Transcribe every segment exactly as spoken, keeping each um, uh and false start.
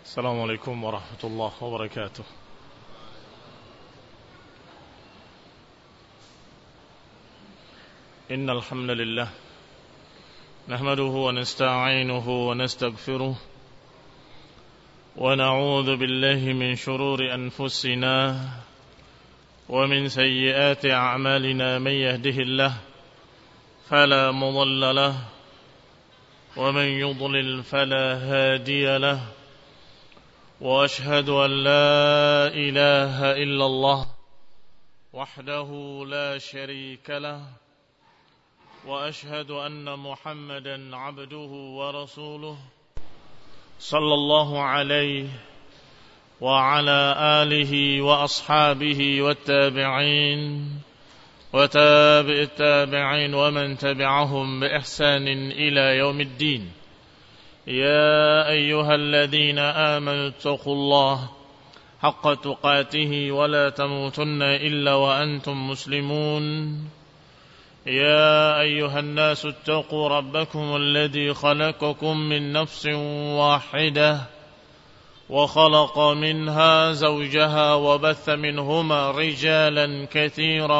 السلام عليكم ورحمة الله وبركاته. إن الحمد لله نحمده ونستعينه ونستغفره ونعوذ بالله من شرور أنفسنا ومن سيئات أعمالنا. من يهده الله فلا مضل له ومن يضلل فلا هادي له، وأشهد أن لا إله إلا الله وحده لا شريك له، وأشهد أن محمدا عبده ورسوله صلى الله عليه وعلى آله وأصحابه والتابعين وتابع التابعين ومن تبعهم بإحسان إلى يوم الدين. يا أيها الذين آمنوا اتقوا الله حق تقاته ولا تموتن إلا وأنتم مسلمون. يا أيها الناس اتقوا ربكم الذي خلقكم من نفس واحدة وخلق منها زوجها وبث منهما رجالا كثيرا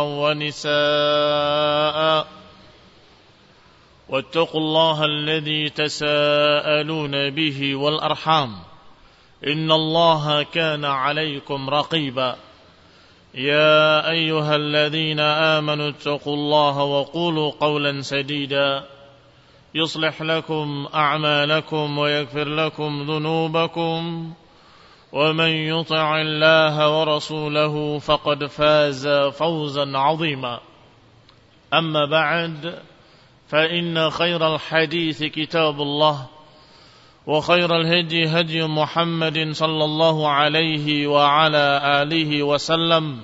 ونساء، واتقوا الله الذي تساءلون به والأرحام إن الله كان عليكم رقيبا. يا أيها الذين آمنوا اتقوا الله وقولوا قولا سديدا يصلح لكم أعمالكم ويغفر لكم ذنوبكم، ومن يطع الله ورسوله فقد فاز فوزا عظيما. أما بعد، فإن خير الحديث كتاب الله، وخير الهدي هدي محمد صلى الله عليه وعلى آله وسلم،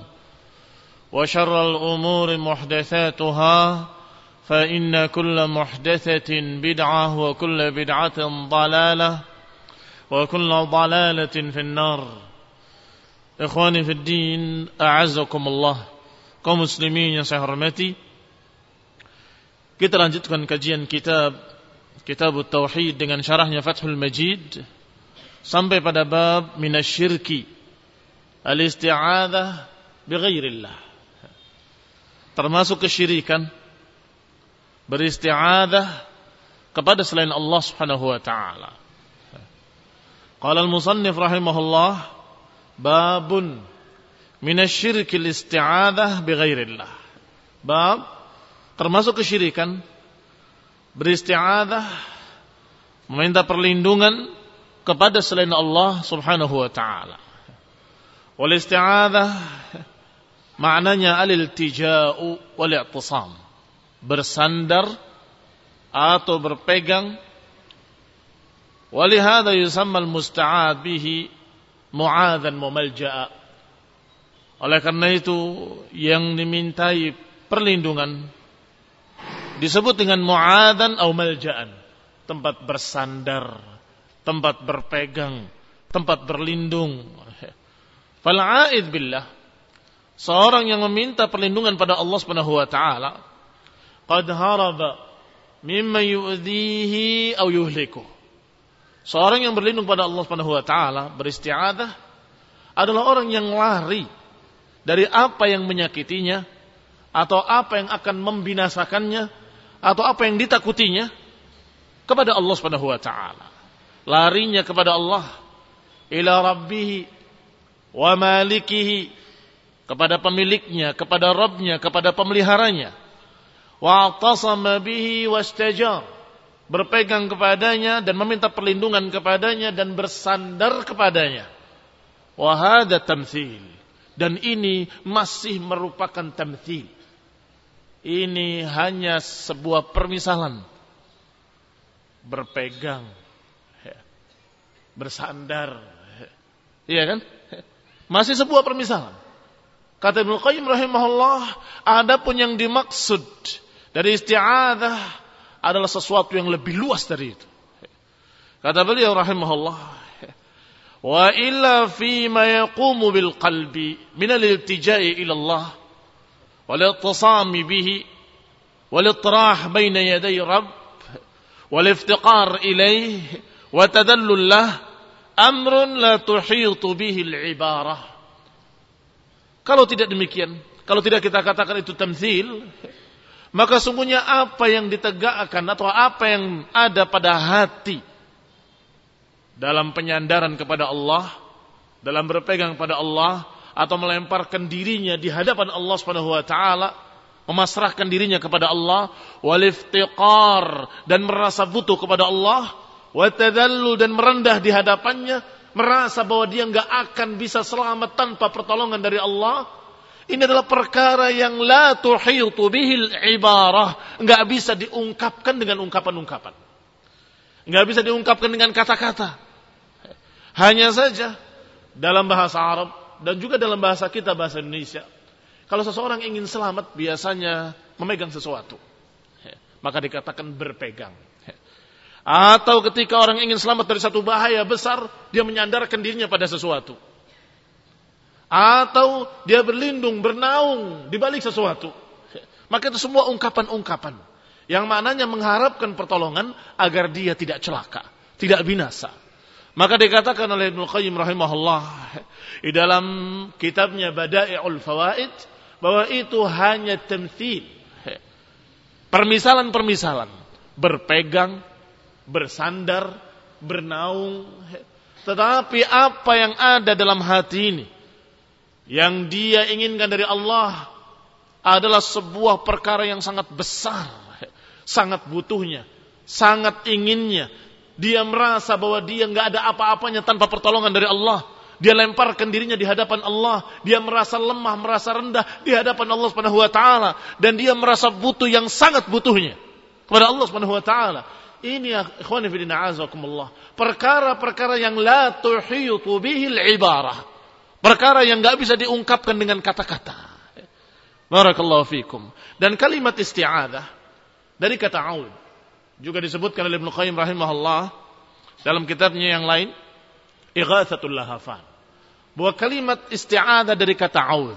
وشر الأمور محدثاتها، فإن كل محدثة بدعة وكل بدعة ضلالة وكل ضلالة في النار. إخواني في الدين، أعزكم الله. Kaum muslimin yang saya hormati, kita lanjutkan kajian kitab Kitab Tauhid dengan syarahnya Fathul Majid sampai pada bab minasyirki al-isti'adzah bighairillah, termasuk kesyirikan beristi'adzah kepada selain Allah Subhanahu wa taala. Qala al-musannif rahimahullah, babun minasyirki al-isti'adzah bighairillah. Bab termasuk kesyirikan beristi'adzah, meminta perlindungan kepada selain Allah Subhanahu wa taala. Wal isti'adzah maknanya al-iltija'u wal i'tisam, bersandar atau berpegang. Walihada yusamma al-musta'ad bihi mu'adzan wa malja'a. Oleh karena itu yang dimintai perlindungan disebut dengan mu'adzan atau malja'an, tempat bersandar, tempat berpegang, tempat berlindung. Fal'a'id billah, seorang yang meminta perlindungan pada Allah Subhanahu wa taala, qad haraba mimma yu'dhihi aw yuhliku. Seorang yang berlindung pada Allah Subhanahu wa taala, beristi'adzah, adalah orang yang lari dari apa yang menyakitinya atau apa yang akan membinasakannya atau apa yang ditakutinya kepada Allah Subhanahu wa taala. Larinya kepada Allah, ila rabbih wa malikihi, kepada pemiliknya, kepada Rabbnya, kepada pemeliharanya. Wa atasama bihi wastajar, berpegang kepadanya dan meminta perlindungan kepadanya dan bersandar kepadanya. Wa hadza tamtsil, dan ini masih merupakan tamtsil. Ini hanya sebuah permisalan, berpegang, bersandar, iya kan? Masih sebuah permisalan. Kata Ibnu Qayyim rahimahullah, adapun yang dimaksud dari isti'adzah adalah sesuatu yang lebih luas dari itu. Kata beliau rahimahullah, wa illa fi ma yaqumu bil qalbi min al-iltija'i ila Allah والاتصام به والاطراح بين يدي رب والافتقار إليه وتذلل له amrun la tuhitu bihi al-ibarah. Kalau tidak demikian, kalau tidak kita katakan itu tamtsil, maka sungguhnya apa yang ditegakkan atau apa yang ada pada hati dalam penyandaran kepada Allah, dalam berpegang pada Allah, atau melemparkan dirinya di hadapan Allah Subhanahu wa taala, memasrahkan dirinya kepada Allah, wal iftiqar, dan merasa butuh kepada Allah, wa tadallul, dan merendah di hadapannya, merasa bahwa dia enggak akan bisa selamat tanpa pertolongan dari Allah. Ini adalah perkara yang la tuhitu bihil ibarah, enggak bisa diungkapkan dengan ungkapan-ungkapan, enggak bisa diungkapkan dengan kata-kata. Hanya saja dalam bahasa Arab dan juga dalam bahasa kita, bahasa Indonesia, kalau seseorang ingin selamat biasanya memegang sesuatu, maka dikatakan berpegang. Atau ketika orang ingin selamat dari satu bahaya besar, dia menyandarkan dirinya pada sesuatu. Atau dia berlindung, bernaung di balik sesuatu. Maka itu semua ungkapan-ungkapan yang maknanya mengharapkan pertolongan agar dia tidak celaka, tidak binasa. Maka dikatakan oleh Ibnu Qayyim rahimahullah di dalam kitabnya Bada'i'ul Fawaid bahwa itu hanya tamtsil, permisalan-permisalan, berpegang, bersandar, bernaung. Tetapi apa yang ada dalam hati ini, yang dia inginkan dari Allah, adalah sebuah perkara yang sangat besar, sangat butuhnya, sangat inginnya. Dia merasa bahwa dia enggak ada apa-apanya tanpa pertolongan dari Allah. Dia lemparkan dirinya di hadapan Allah. Dia merasa lemah, merasa rendah di hadapan Allah Subhanahu wa taala, dan dia merasa butuh yang sangat butuhnya kepada Allah Subhanahu wa taala. Ini ya ikhwani fillah azakumullah, perkara-perkara yang la tuhitu bihil ibarah, perkara yang enggak bisa diungkapkan dengan kata-kata. Barakallahu fikum. Dan kalimat isti'adzah dari kata aud juga disebutkan oleh Ibnu Qayyim rahimahullah dalam kitabnya yang lain, Ighatsatul Lahafan, bahwa kalimat isti'adzah dari kata aud.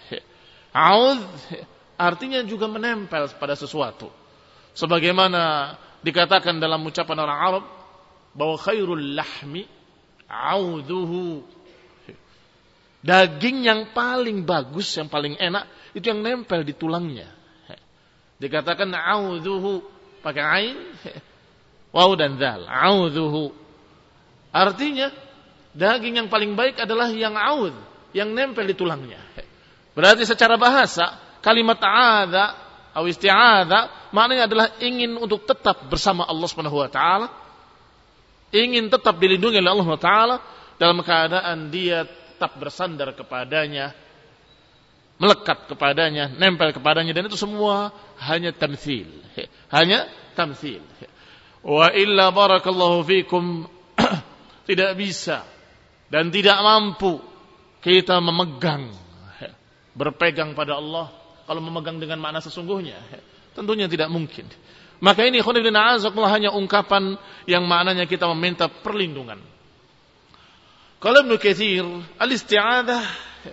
Aud artinya juga menempel pada sesuatu. Sebagaimana dikatakan dalam ucapan orang Arab bahwa khairul lahmi auduhu, daging yang paling bagus, yang paling enak itu yang nempel di tulangnya. Dikatakan auduhu pakai ain, waw dan dzal, auduhu. Artinya daging yang paling baik adalah yang aud, yang nempel di tulangnya. Berarti secara bahasa kalimat adza atau isti'adza maknanya adalah ingin untuk tetap bersama Allah Subhanahu wa taala, ingin tetap dilindungi oleh Allah Subhanahu wa taala dalam keadaan dia tetap bersandar kepadanya, melekat kepadanya, nempel kepadanya, dan itu semua hanya tamtsil, hanya tamtsil. Wa illa barakallahu fikum, tidak bisa dan tidak mampu kita memegang, berpegang pada Allah kalau memegang dengan makna sesungguhnya, tentunya tidak mungkin. Maka ini khonibina azakumullah hanya ungkapan yang maknanya kita meminta perlindungan. Kalau Ibnu Katsir, al-isti'adzah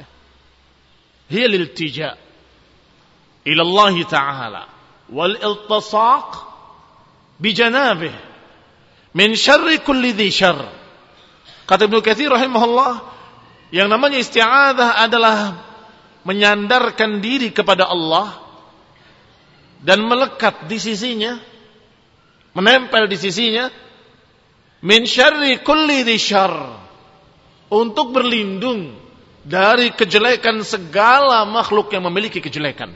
hiya al-iltija' ila Allah Ta'ala wal iltisaq bi janabih min syarri kulli dhi syarr. Kata Ibnu Katsir rahimahullah, yang namanya isti'adzah adalah menyandarkan diri kepada Allah dan melekat di sisinya, menempel di sisinya, min syarri kulli dhi syarr, untuk berlindung dari kejelekan segala makhluk yang memiliki kejelekan.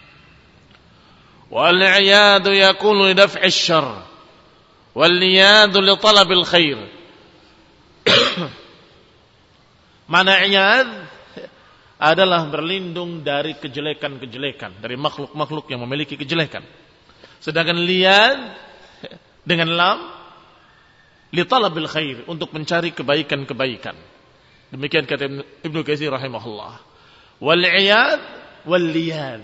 Wal iyadu yakunu li daf'i syarr wal iyadu li talabil khair. Mana iyad adalah berlindung dari kejelekan-kejelekan, dari makhluk-makhluk yang memiliki kejelekan. Sedangkan liyad dengan lam li talabil khair, untuk mencari kebaikan-kebaikan. Demikian kata Ibnu Katsir rahimahullah. Wal iyad wal liyad,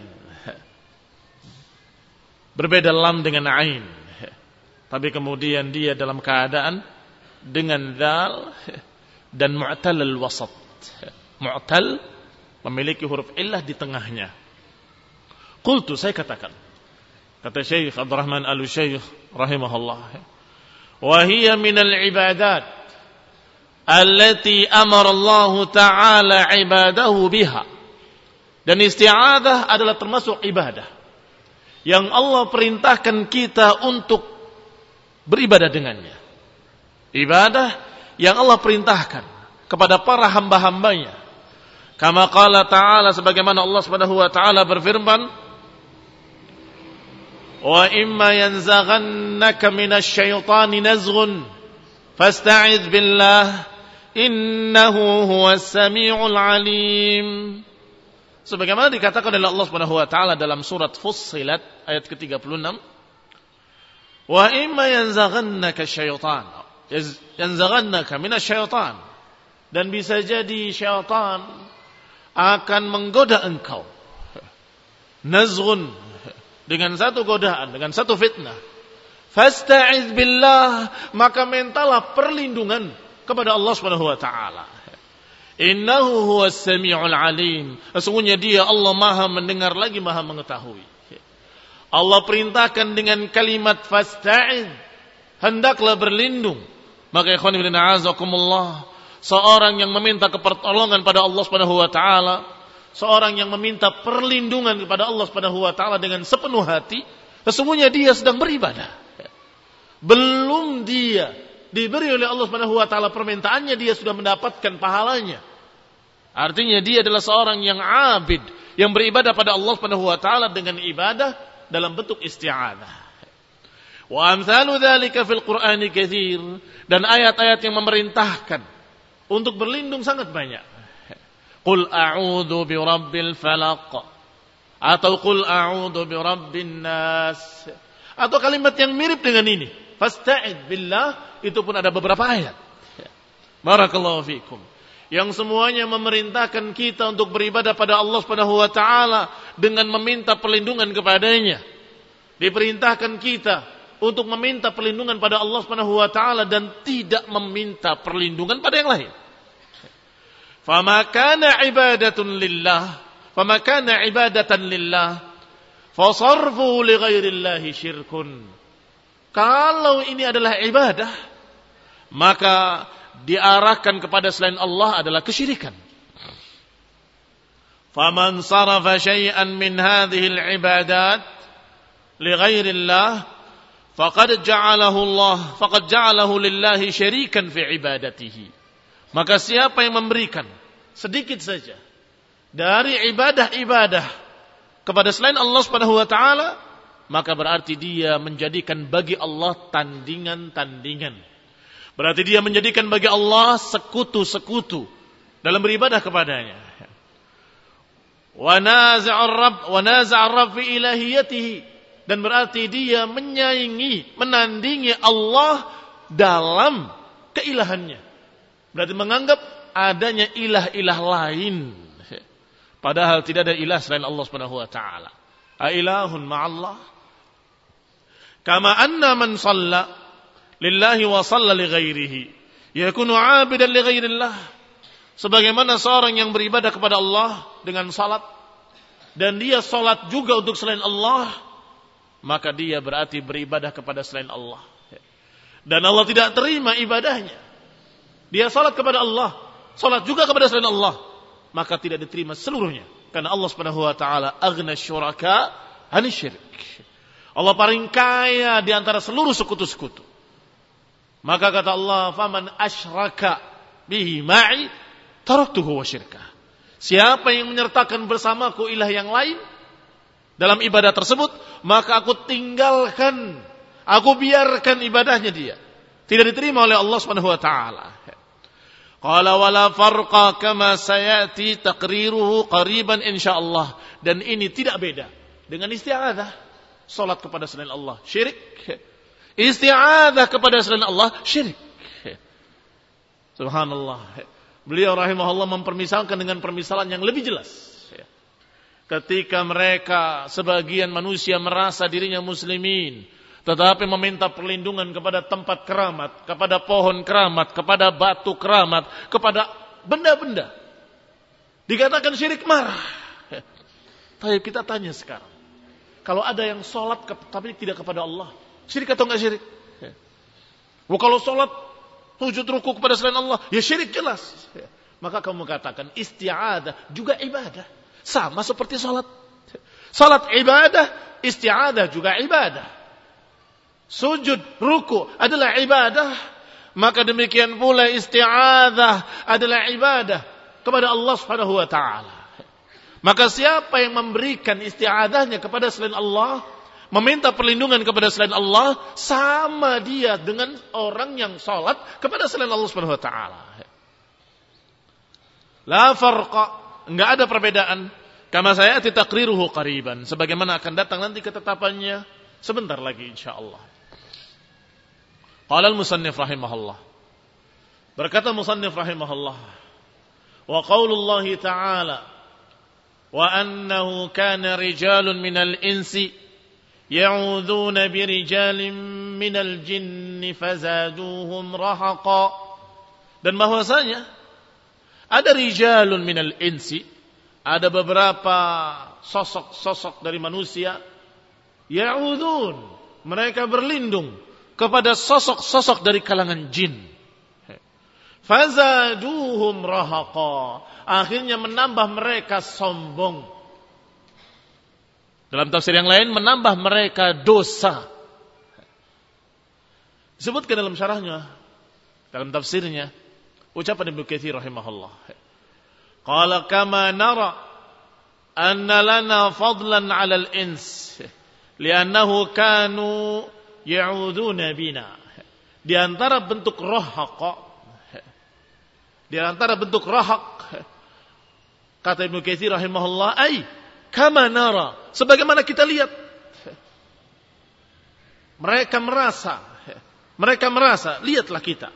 berbeda lam dengan ain, tapi kemudian dia dalam keadaan dengan dzal dan mu'tal al-wasat. Mu'tal memiliki huruf illah di tengahnya. Qultu, saya katakan, kata Syekh Abdurrahman Al-Syekh rahimahullah, wa hiya min al-ibadat allati amara Allah Ta'ala ibadahu biha. Dan isti'adzah adalah termasuk ibadah yang Allah perintahkan kita untuk beribadah dengannya. Ibadah yang Allah perintahkan kepada para hamba-hambanya. Kama qala ta'ala, sebagaimana Allah Subhanahu wa taala berfirman, "Wa imma yanzaghannaka minasy syaitani nazghun fasta'idz billah innahu huwas samiul alim." Sebagaimana dikatakan oleh Allah Subhanahu wa taala dalam surat Fussilat ayat ke tiga puluh enam, "Wa imma yanzaghannaka syaitan." Yanzaghannaka minasy syaitan. Dan bisa jadi syaitan akan menggoda engkau. Nazghun, dengan satu godaan, dengan satu fitnah. Fasta'iz billah, maka mintalah perlindungan kepada Allah Subhanahu wa taala. Innahu huwas samiul alim. Sesungguhnya Dia Allah Maha mendengar lagi Maha mengetahui. Allah perintahkan dengan kalimat fasta'iz, hendaklah berlindung. Maka ikhwan fillah azakumullah, seorang yang meminta pertolongan pada Allah Subhanahu wa taala, seorang yang meminta perlindungan kepada Allah Subhanahu wa taala dengan sepenuh hati, sesungguhnya dia sedang beribadah. Belum dia diberi oleh Allah Subhanahu wa taala permintaannya, dia sudah mendapatkan pahalanya. Artinya dia adalah seorang yang abid, yang beribadah pada Allah Subhanahu wa taala dengan ibadah dalam bentuk isti'adzah. Wa amsalu dzalika fil Qur'ani katsir, dan ayat-ayat yang memerintahkan untuk berlindung sangat banyak. Qul a'udzu birabbil falaq, atau qul a'udzu birabbin nas, atau kalimat yang mirip dengan ini, fasta'id billah, itu pun ada beberapa ayat. Barakallahu fikum, yang semuanya memerintahkan kita untuk beribadah pada Allah Subhanahu wa taala dengan meminta perlindungan kepadanya. Diperintahkan kita untuk meminta perlindungan pada Allah Subhanahu wa taala dan tidak meminta perlindungan pada yang lain. Fama kana ibadatun lillah, fama kana ibadatan lillah, fasarfu li ghairillahi syirkun. Kalau ini adalah ibadah, maka diarahkan kepada selain Allah adalah kesyirikan. Faman sarafa syai'an min hadhihi al-ibadat li ghairillah faqad ja'alahu Allah faqad ja'alahu lillahi syarikan fi ibadatihi. Maka siapa yang memberikan sedikit saja dari ibadah-ibadah kepada selain Allah Subhanahu wa taala, maka berarti dia menjadikan bagi Allah tandingan-tandingan. Berarti dia menjadikan bagi Allah sekutu-sekutu dalam beribadah kepadanya. Wa naza'ar rabb wa naza'ar rabb fi ilahiyatihi, dan berarti dia menyaingi, menandingi Allah dalam keilahannya. Berarti menganggap adanya ilah-ilah lain, padahal tidak ada ilah selain Allah Subhanahu wa taala. A ilahun ma'allah? Kama anna man shalla lillahi wa shalla li ghairihi yakunu 'abidan li ghairillah. Sebagaimana seorang yang beribadah kepada Allah dengan salat dan dia salat juga untuk selain Allah, maka dia berarti beribadah kepada selain Allah. Dan Allah tidak terima ibadahnya. Dia salat kepada Allah, salat juga kepada selain Allah, maka tidak diterima seluruhnya. Karena Allah Subhanahu wa taala aghna syuraka 'ani syirik. Allah paling kaya di antara seluruh sekutu-sekutu. Maka kata Allah, faman asyraka bihi ma'i taraktuhu wa syirkah. Siapa yang menyertakan bersamaku ilah yang lain dalam ibadah tersebut, maka aku tinggalkan, aku biarkan ibadahnya dia. Tidak diterima oleh Allah Subhanahu wa taala. Qala wala farqa kama sayati taqriruhu qariban insyaallah. Dan ini tidak beda dengan isti'adzah. Salat kepada selain Allah syirik. Isti'adzah kepada selain Allah syirik. Subhanallah. Beliau rahimahullah mempermisalkan dengan permisalan yang lebih jelas. Ketika mereka sebagian manusia merasa dirinya muslimin, tetapi meminta perlindungan kepada tempat keramat, kepada pohon keramat, kepada batu keramat, kepada benda-benda, dikatakan syirik, marah. Tapi kita tanya sekarang, kalau ada yang sholat tapi tidak kepada Allah, syirik atau enggak syirik? Wah, kalau sholat sujud ruku kepada selain Allah, ya syirik jelas. Maka kamu katakan isti'adah juga ibadah. Sama seperti salat. Salat ibadah, isti'adah juga ibadah. Sujud, ruku adalah ibadah. Maka demikian pula isti'adah adalah ibadah kepada Allah Subhanahu wa taala. Maka siapa yang memberikan isti'adahnya kepada selain Allah, meminta perlindungan kepada selain Allah, sama dia dengan orang yang salat kepada selain Allah Subhanahu wa taala. La farqa, enggak ada perbedaan. Kama sayati taqriruhu qariban, sebagaimana akan datang nanti ketetapannya sebentar lagi insyaallah. Qala al-musannif rahimahullah. Berkata musannif rahimahullah, wa qaulullah ta'ala, wa annahu kana rijalun minal insi ya'udzuuna birijalin minal jinni fazaduhum rahaqa. Dan bahwasanya ada rijalun minal insi, ada beberapa sosok-sosok dari manusia, ya'udzun, mereka berlindung kepada sosok-sosok dari kalangan jin. Fazaduhum rahaqa, akhirnya menambah mereka sombong. Dalam tafsir yang lain menambah mereka dosa. Disebutkan dalam syarahnya, dalam tafsirnya, ucapan Ibnu Katsir rahimahullah. Qala kama nara anna lana fadlan 'ala al-ins li'annahu kanu ya'uduna bina. Di antara bentuk rahaqa, di antara bentuk rahaq, kata Ibnu Katsir rahimahullah, ai kama nara, sebagaimana kita lihat, mereka merasa, mereka merasa, lihatlah kita,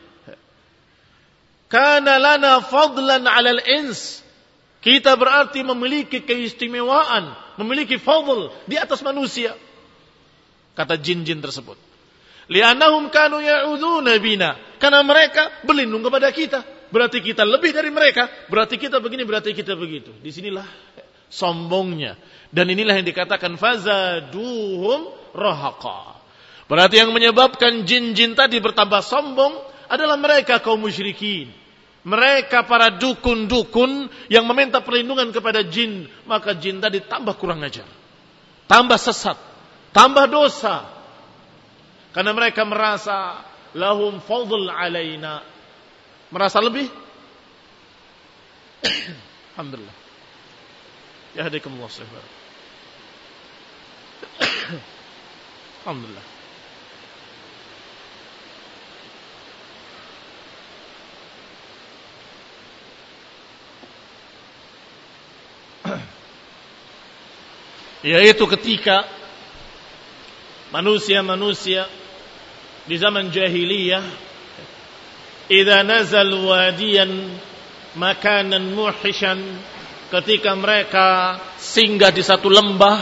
kana lana fadlan 'alal ins, kita berarti memiliki keistimewaan, memiliki fadl di atas manusia, kata jin-jin tersebut. Li'annahum kanu ya'udzuna bina, karena mereka berlindung kepada kita, berarti kita lebih dari mereka, berarti kita begini, berarti kita begitu. Disinilah sombongnya, dan inilah yang dikatakan fazaduhum rahaqa. Berarti yang menyebabkan jin-jin tadi bertambah sombong adalah mereka kaum musyrikin, mereka para dukun-dukun yang meminta perlindungan kepada jin. Maka jin tadi tambah kurang ajar, tambah sesat, tambah dosa, karena mereka merasa lahum fadl alaina, merasa lebih. Alhamdulillah. Yahdikumullah subhanahu. Alhamdulillah. Yaitu ketika manusia-manusia di zaman jahiliyah, idza nazal wadiyan makanan muhishan, ketika mereka singgah di satu lembah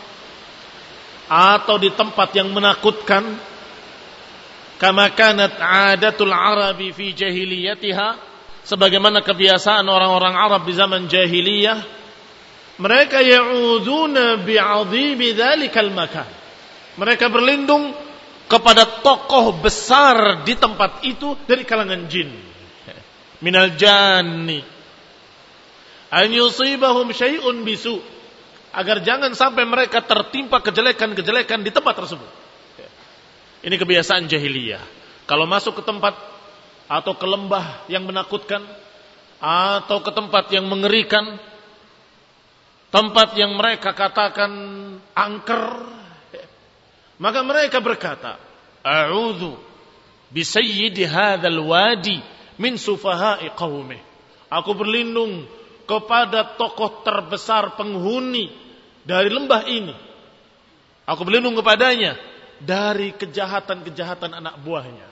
atau di tempat yang menakutkan, kama kanat adatul arabi fi jahiliyatiha, sebagaimana kebiasaan orang-orang Arab di zaman jahiliyah, mereka ya'udzuna bi'adhimi dzalikal makan, mereka berlindung kepada tokoh besar di tempat itu dari kalangan jin, minal janni an yusibahum syai'un bisu, agar jangan sampai mereka tertimpa kejelekan-kejelekan di tempat tersebut. Ini kebiasaan jahiliyah. Kalau masuk ke tempat atau ke lembah yang menakutkan, atau ke tempat yang mengerikan, tempat yang mereka katakan angker, maka mereka berkata, a'udzu bi sayyidi hadzal wadi min sufaha'i qaumih, aku berlindung kepada tokoh terbesar penghuni dari lembah ini, aku berlindung kepadanya dari kejahatan-kejahatan anak buahnya.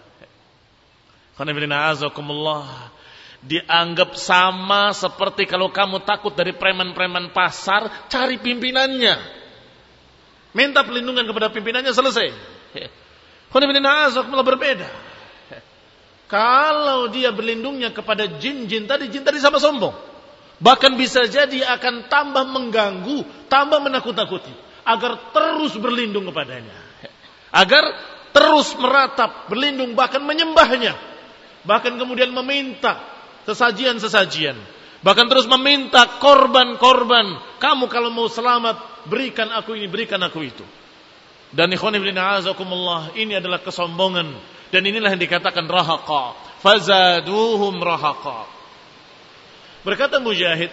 Dianggap sama seperti kalau kamu takut dari preman-preman pasar, cari pimpinannya, minta perlindungan kepada pimpinannya, selesai. Berbeda. Kalau dia berlindungnya kepada jin-jin tadi, jin tadi sama sombong, bahkan bisa jadi akan tambah mengganggu, tambah menakut-nakuti, agar terus berlindung kepadanya, agar terus meratap, berlindung, bahkan menyembahnya. Bahkan kemudian meminta sesajian-sesajian. Bahkan terus meminta korban-korban. Kamu kalau mau selamat, berikan aku ini, berikan aku itu. Dan ikhwan ibn a'azakumullah, ini adalah kesombongan. Dan inilah yang dikatakan rahaqa. Fazaduhum rahaqa. Berkata Mujahid,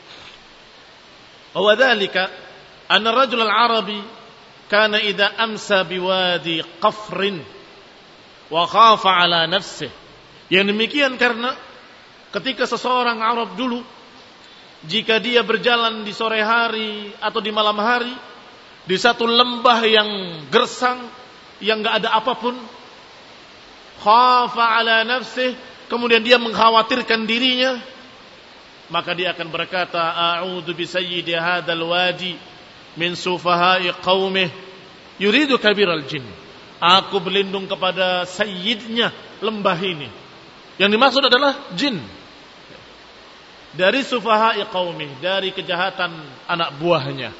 wa dzalika anna ar-rajul al-arabi kana idza amsa biwadi qafrin wa khafa ala nafsihi. Yang demikian karena ketika seseorang Arab dulu, jika dia berjalan di sore hari atau di malam hari di satu lembah yang gersang, yang enggak ada apapun, khafa ala nafsihi, kemudian dia mengkhawatirkan dirinya, maka dia akan berkata, a'udzu bi sayyidi hadzal wadi min sufaha'i qaumih yuridu kabiral jin. Aku berlindung kepada sayyidnya lembah ini. Yang dimaksud adalah jin. Dari sufaha'i qaumih, dari kejahatan anak buahnya.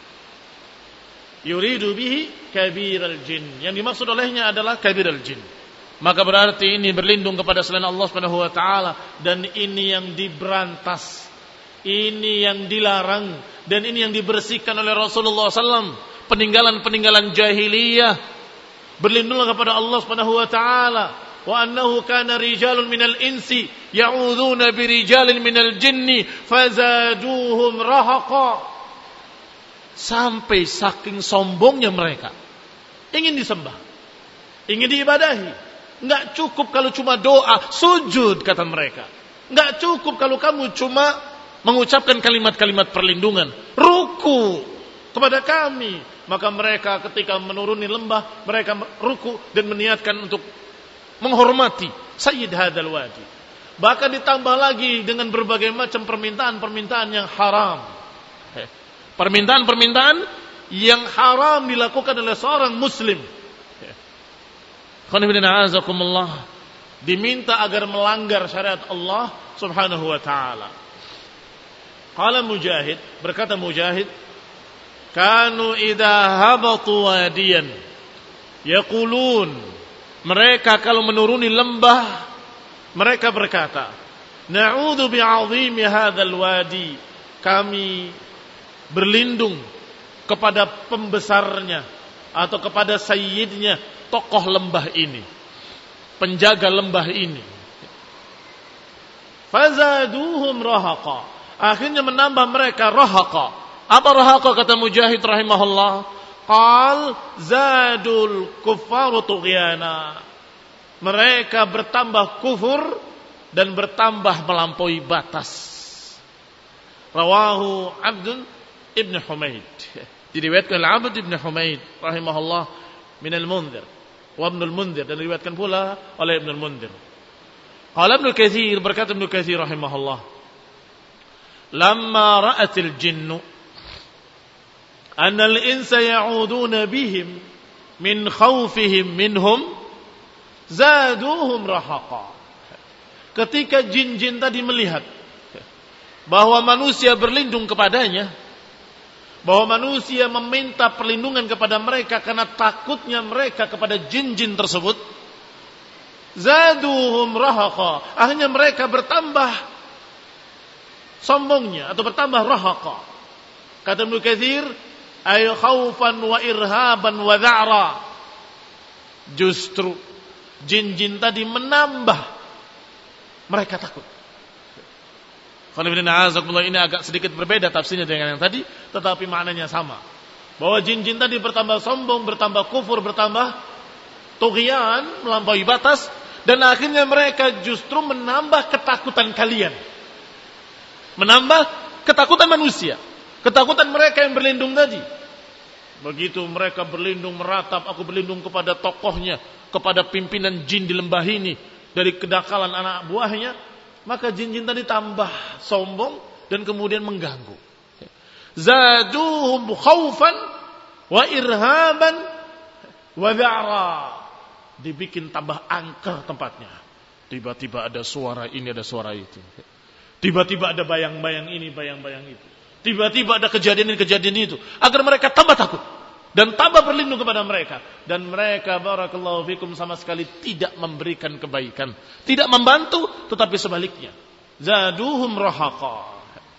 Yuridu bihi kabiral jin. Yang dimaksud olehnya adalah kabiral jin. Maka berarti ini berlindung kepada selain Allah Subhanahu wa taala, dan ini yang diberantas, ini yang dilarang, dan ini yang dibersihkan oleh Rasulullah sallallahu alaihi wasallam, peninggalan-peninggalan jahiliyah. Berlindunglah kepada Allah Subhanahu wa taala. Wa annahu kana rijalun minal insi ya'udzuna birijalin minal jinni fazaduhum rahaqa. Sampai saking sombongnya mereka, ingin disembah, ingin diibadahi. Enggak cukup kalau cuma doa, sujud kata mereka. Enggak cukup kalau kamu cuma mengucapkan kalimat-kalimat perlindungan, ruku kepada kami. Maka mereka ketika menuruni lembah, mereka ruku dan meniatkan untuk menghormati Sayyid Hadzal Wadi. Bahkan ditambah lagi dengan berbagai macam permintaan-permintaan yang haram. Permintaan-permintaan yang haram dilakukan oleh seorang muslim. Diminta agar melanggar syariat Allah Subhanahu wa taala. Qala Mujahid, berkata Mujahid, kanu idza habatu wadiyan yaqulun, mereka kalau menuruni lembah mereka berkata, na'udzu bi'azimi hadzal wadi, kami berlindung kepada pembesarnya atau kepada sayyidnya, tokoh lembah ini, penjaga lembah ini. Fazaduhum rahaqa, akhirnya menambah mereka rahaqa. Apa rahaqa kata Mujahid rahimahullah? Qal zadul kuffaru tughyana, mereka bertambah kufur dan bertambah melampaui batas. Rawahu Abd ibn Humaid, diriwayatkan oleh Abd ibn Humaid rahimahullah min al-Mundhir wa Ibn al-Mundhir, dan diriwayatkan pula oleh Ibn al-Mundhir. Qala Ibn Katsir, berkata Ibn Katsir rahimahullah, lamma ra'atil jinnu anna al-insa ya'uduna bihim min khawfihim minhum zaduhum rahaqa. Ketika jin-jin tadi melihat bahwa manusia berlindung kepadanya, bahwa manusia meminta perlindungan kepada mereka karena takutnya mereka kepada jin-jin tersebut, zaduhum rahaqa, akhirnya mereka bertambah sombongnya atau bertambah rahaqa. Kata Ibnu Katsir, ay khaufan wa irhaban wa dha'ra, justru jin-jin tadi menambah mereka takut. Ini agak sedikit berbeda tafsirnya dengan yang tadi, tetapi maknanya sama. Bahwa jin-jin tadi bertambah sombong, bertambah kufur, bertambah tughyan, melampaui batas, dan akhirnya mereka justru menambah ketakutan kalian. Menambah ketakutan manusia, ketakutan mereka yang berlindung tadi. Begitu mereka berlindung meratap, aku berlindung kepada tokohnya, kepada pimpinan jin di lembah ini dari kedakalan anak buahnya, maka jin-jin tadi tambah sombong dan kemudian mengganggu. Zaduhum khaufan wa irhaban wa dha'ra, dibikin tambah angker tempatnya. Tiba-tiba ada suara ini, ada suara itu. Tiba-tiba ada bayang-bayang ini, bayang-bayang itu. Tiba-tiba ada kejadian ini, kejadian itu, agar mereka tambah takut. dan tambah berlindung kepada mereka, dan mereka barakallahu fikum sama sekali tidak memberikan kebaikan, tidak membantu, tetapi sebaliknya zaduhum rahaqa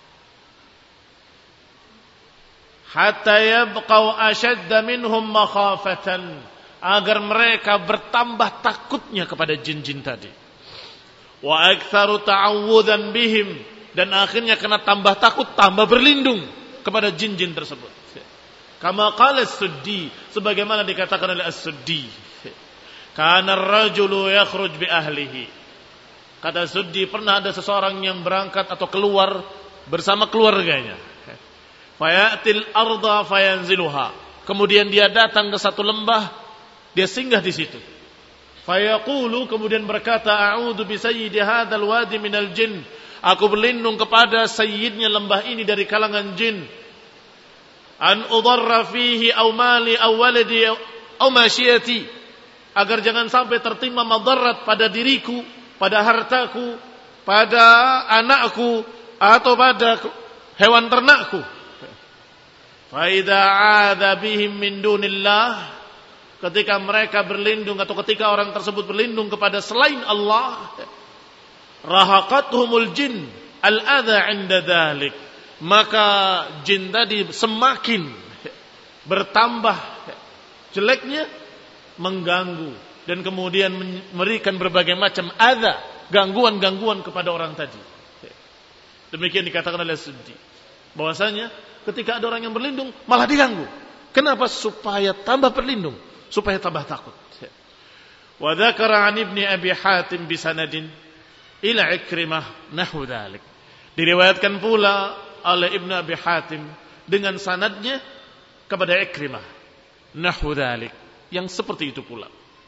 hatta yabqau ashadda minhum makhafatan, agar mereka bertambah takutnya kepada jin-jin tadi. Wa aktsaru ta'awudzan bihim, dan akhirnya kena tambah takut, tambah berlindung kepada jin-jin tersebut. Kama qala as-Suddi, sebagaimana dikatakan oleh as-Suddi, kana ar-rajulu yakhruj bi ahlihi. Kata Suddi, pernah ada seseorang yang berangkat atau keluar bersama keluarganya. Fayatil arda fayanziluha, kemudian dia datang ke satu lembah, dia singgah di situ. Fayaqulu, kemudian berkata, a'udzu bi sayyidi hadzal wadi minal jin, aku berlindung kepada sayyidnya lembah ini dari kalangan jin. An udarra fihi aw mali aw waladi aw masyiyati, agar jangan sampai tertimpa madarat pada diriku, pada hartaku, pada anakku, atau pada hewan ternakku. Fa idza 'adza bihim min dunillah, ketika mereka berlindung atau ketika orang tersebut berlindung kepada selain Allah, rahaqatuhumul jin al-adha 'inda dzalik, maka jin tadi semakin bertambah jeleknya, mengganggu dan kemudian memberikan berbagai macam adza, gangguan-gangguan kepada orang tadi. Demikian dikatakan oleh Suddi, bahwasanya ketika ada orang yang berlindung malah diganggu. Kenapa? Supaya tambah berlindung, supaya tambah takut. Wa dzakara 'an Ibni Abi Hatim bi sanadin ila Ikrimah nahwu dzalik. Diriwayatkan pula oleh Ibnu Abi Hatim dengan sanadnya kepada Ikrimah nahwu dzalik, yang seperti itu pula.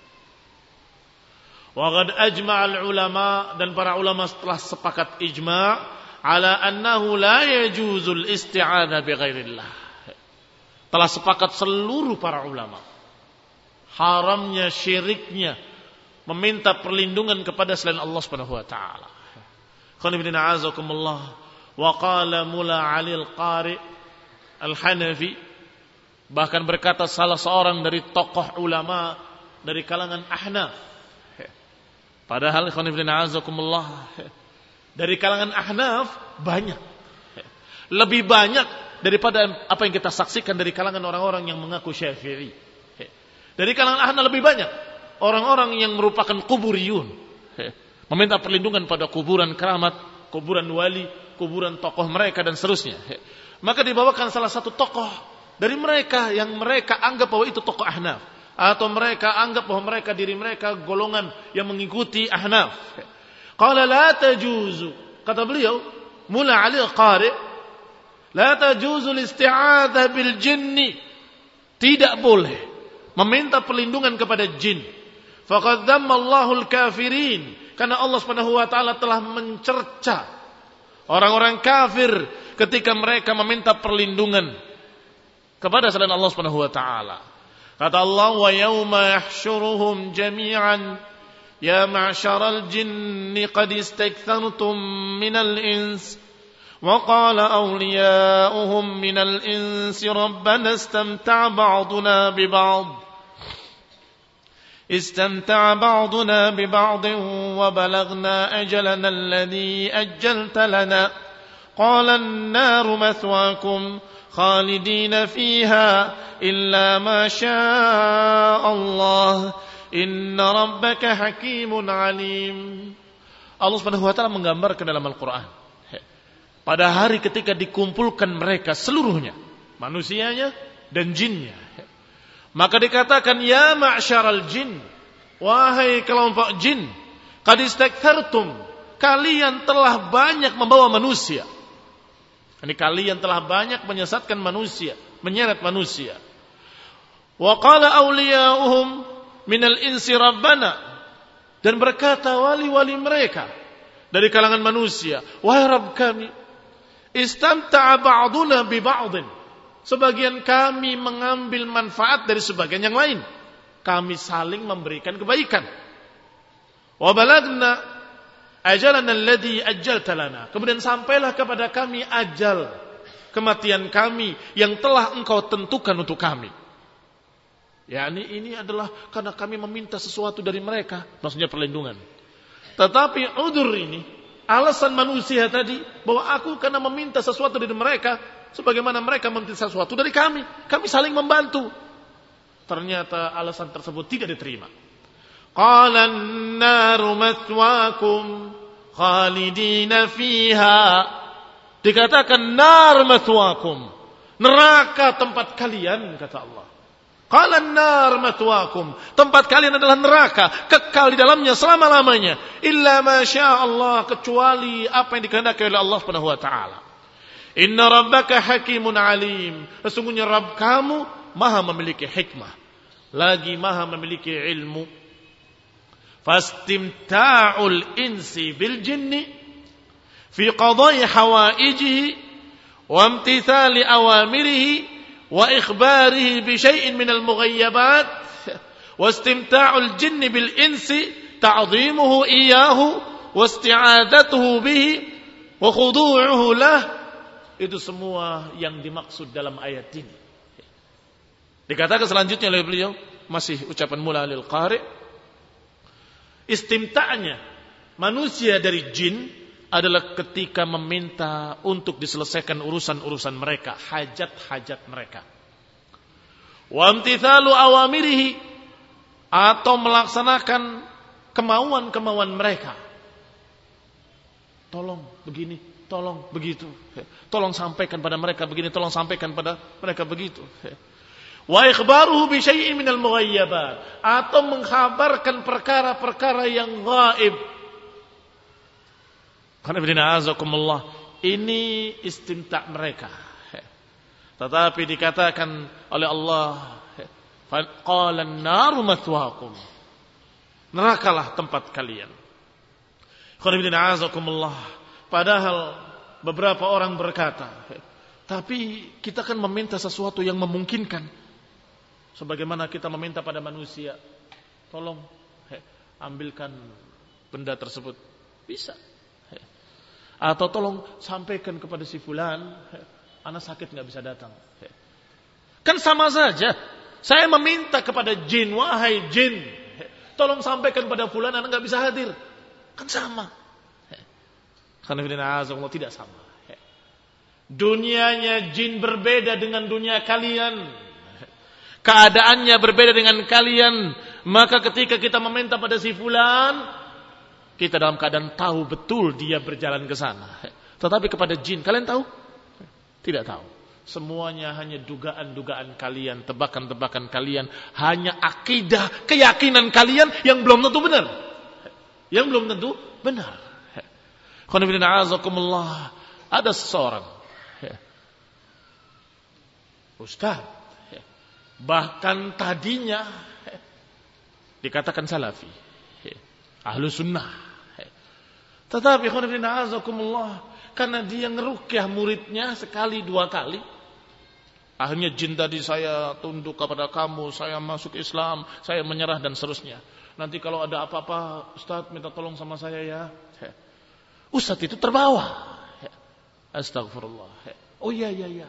Wa qad ajma'al ulama, dan para ulama telah sepakat ijma' ala annahu la yajuzul isti'adzah bi ghairillah. Telah sepakat seluruh para ulama haramnya, syiriknya meminta perlindungan kepada selain Allah Subhanahu wa taala. Qanibina azakumullah. Wa qala Mula Ali al-Qari al-Hanafi, bahkan berkata salah seorang dari tokoh ulama dari kalangan Ahnaf. Padahal qanibina azakumullah, dari kalangan Ahnaf banyak, lebih banyak daripada apa yang kita saksikan dari kalangan orang-orang yang mengaku Syafi'i. Dari kalangan Ahnaf lebih banyak orang-orang yang merupakan kuburiyun, meminta perlindungan pada kuburan keramat, kuburan wali, kuburan tokoh mereka dan seterusnya. Maka dibawakan salah satu tokoh dari mereka yang mereka anggap bahwa itu tokoh Ahnaf, atau mereka anggap bahwa mereka diri mereka golongan yang mengikuti Ahnaf. Qala la tajuzu, kata beliau Mula Ali al-Qari, la tajuzu al-isti'adzah bil jinni, tidak boleh meminta perlindungan kepada jin. Faqad dzamma Allahul kafirin, karena Allah Subhanahu wa taala telah mencerca orang-orang kafir ketika mereka meminta perlindungan kepada selain Allah Subhanahu wa taala. Kata Allah, wa yauma yahsyuruhum jami'an ya ma'syaral jinni qad istakthartum minal ins wa qala awliya'uhum minal insi rabbana istamta'a ba'duna bi ba'd istamta'a ba'duna bi ba'din wa balaghna ajalana alladhi ajjalta lana qala an-naru mathwaakum khalidina fiha illa ma syaa Allah inna rabbaka hakimun alim. Allah Subhanahu wa taala menggambarkan dalam Al-Qur'an, pada hari ketika dikumpulkan mereka seluruhnya, manusianya dan jinnya, maka dikatakan ya ma'syaral jin, wahai kelompok jin, qad istakthartum, kalian telah banyak membawa manusia. Ini kalian telah banyak menyesatkan manusia, menyeret manusia. Wa qala awliya'uhum minal insi rabbana, dan berkata wali-wali mereka dari kalangan manusia, wahai Rabb kami, istamta'a ba'duna bi ba'din, sebagian kami mengambil manfaat dari sebagian yang lain, kami saling memberikan kebaikan. Wa balagna ajalana alladhi ajjalta lana, kemudian sampailah kepada kami ajal kematian kami yang telah engkau tentukan untuk kami. yakni ini adalah karena kami meminta sesuatu dari mereka, maksudnya perlindungan. Tetapi udzur ini, alasan manusia tadi bahwa aku karena meminta sesuatu dari mereka, sebagaimana mereka meminta sesuatu dari kami, kami saling membantu. Ternyata alasan tersebut tidak diterima. Qala an-naru mathwaakum khalidina fiha. Dikatakan nar mathwaakum, neraka tempat kalian, kata Allah. Qala an-nar mathwaakum, tempat kalian adalah neraka, kekal di dalamnya selama-lamanya. Illa ma syaa Allah, kecuali apa yang dikehendaki oleh Allah Subhanahu wa taala. Inna rabbaka hakimun alim. Sesungguhnya Rabb kamu maha memiliki hikmah, lagi maha memiliki ilmu. Fastimta'ul insi bil jinni fi qada'i hawaijihi wa imtithali awamirihi wa ikhbarihi bi syai'in minal mughayyabat. Wastimta'ul jinni bil insi ta'dhimuhu iyyahu wasti'adatuhu bihi wa khudu'uhu lah. Itu semua yang dimaksud dalam ayat ini. Dikatakan selanjutnya oleh beliau, masih ucapan mula lil qari', istimta'nya manusia dari jin adalah ketika meminta untuk diselesaikan urusan-urusan mereka, hajat-hajat mereka. Wa imtithalu awamirihi, atau melaksanakan kemauan-kemauan mereka. Tolong begini, tolong begitu. Tolong sampaikan pada mereka begini, tolong sampaikan pada mereka begitu. Wa ikhbaruhu bi syai'in minal mughayyabat, atau mengkhabarkan perkara-perkara yang gaib. Karena azakumullah, ini istimta' mereka. Tetapi dikatakan oleh Allah, qala an-naru mathwaakum, nerakalah tempat kalian. Karena azakumullah, padahal beberapa orang berkata, tapi kita kan meminta sesuatu yang memungkinkan. Sebagaimana kita meminta pada manusia, tolong he, ambilkan benda tersebut, bisa. He. Atau tolong sampaikan kepada si fulan, he, anak sakit nggak bisa datang. He. Kan sama saja. Saya meminta kepada jin, wahai jin, he, tolong sampaikan pada fulan, anak nggak bisa hadir. Kan sama. Karena Allah tidak sama. He. Dunianya jin berbeda dengan dunia kalian. Keadaannya berbeda dengan kalian. Maka ketika kita meminta pada si fulan, kita dalam keadaan tahu betul dia berjalan ke sana. Tetapi kepada jin, kalian tahu? Tidak tahu. Semuanya hanya dugaan-dugaan kalian, tebakan-tebakan kalian, hanya akidah, keyakinan kalian yang belum tentu benar. Yang belum tentu benar. Ada seseorang ustaz, bahkan tadinya dikatakan salafi, ahlu sunnah, tetapi karena dia ngerukyah muridnya sekali dua kali, akhirnya jin tadi, saya tunduk kepada kamu, saya masuk Islam, saya menyerah dan seterusnya. Nanti kalau ada apa-apa Ustaz minta tolong sama saya ya. Ustaz itu terbawa. Astagfirullah. Oh iya iya iya.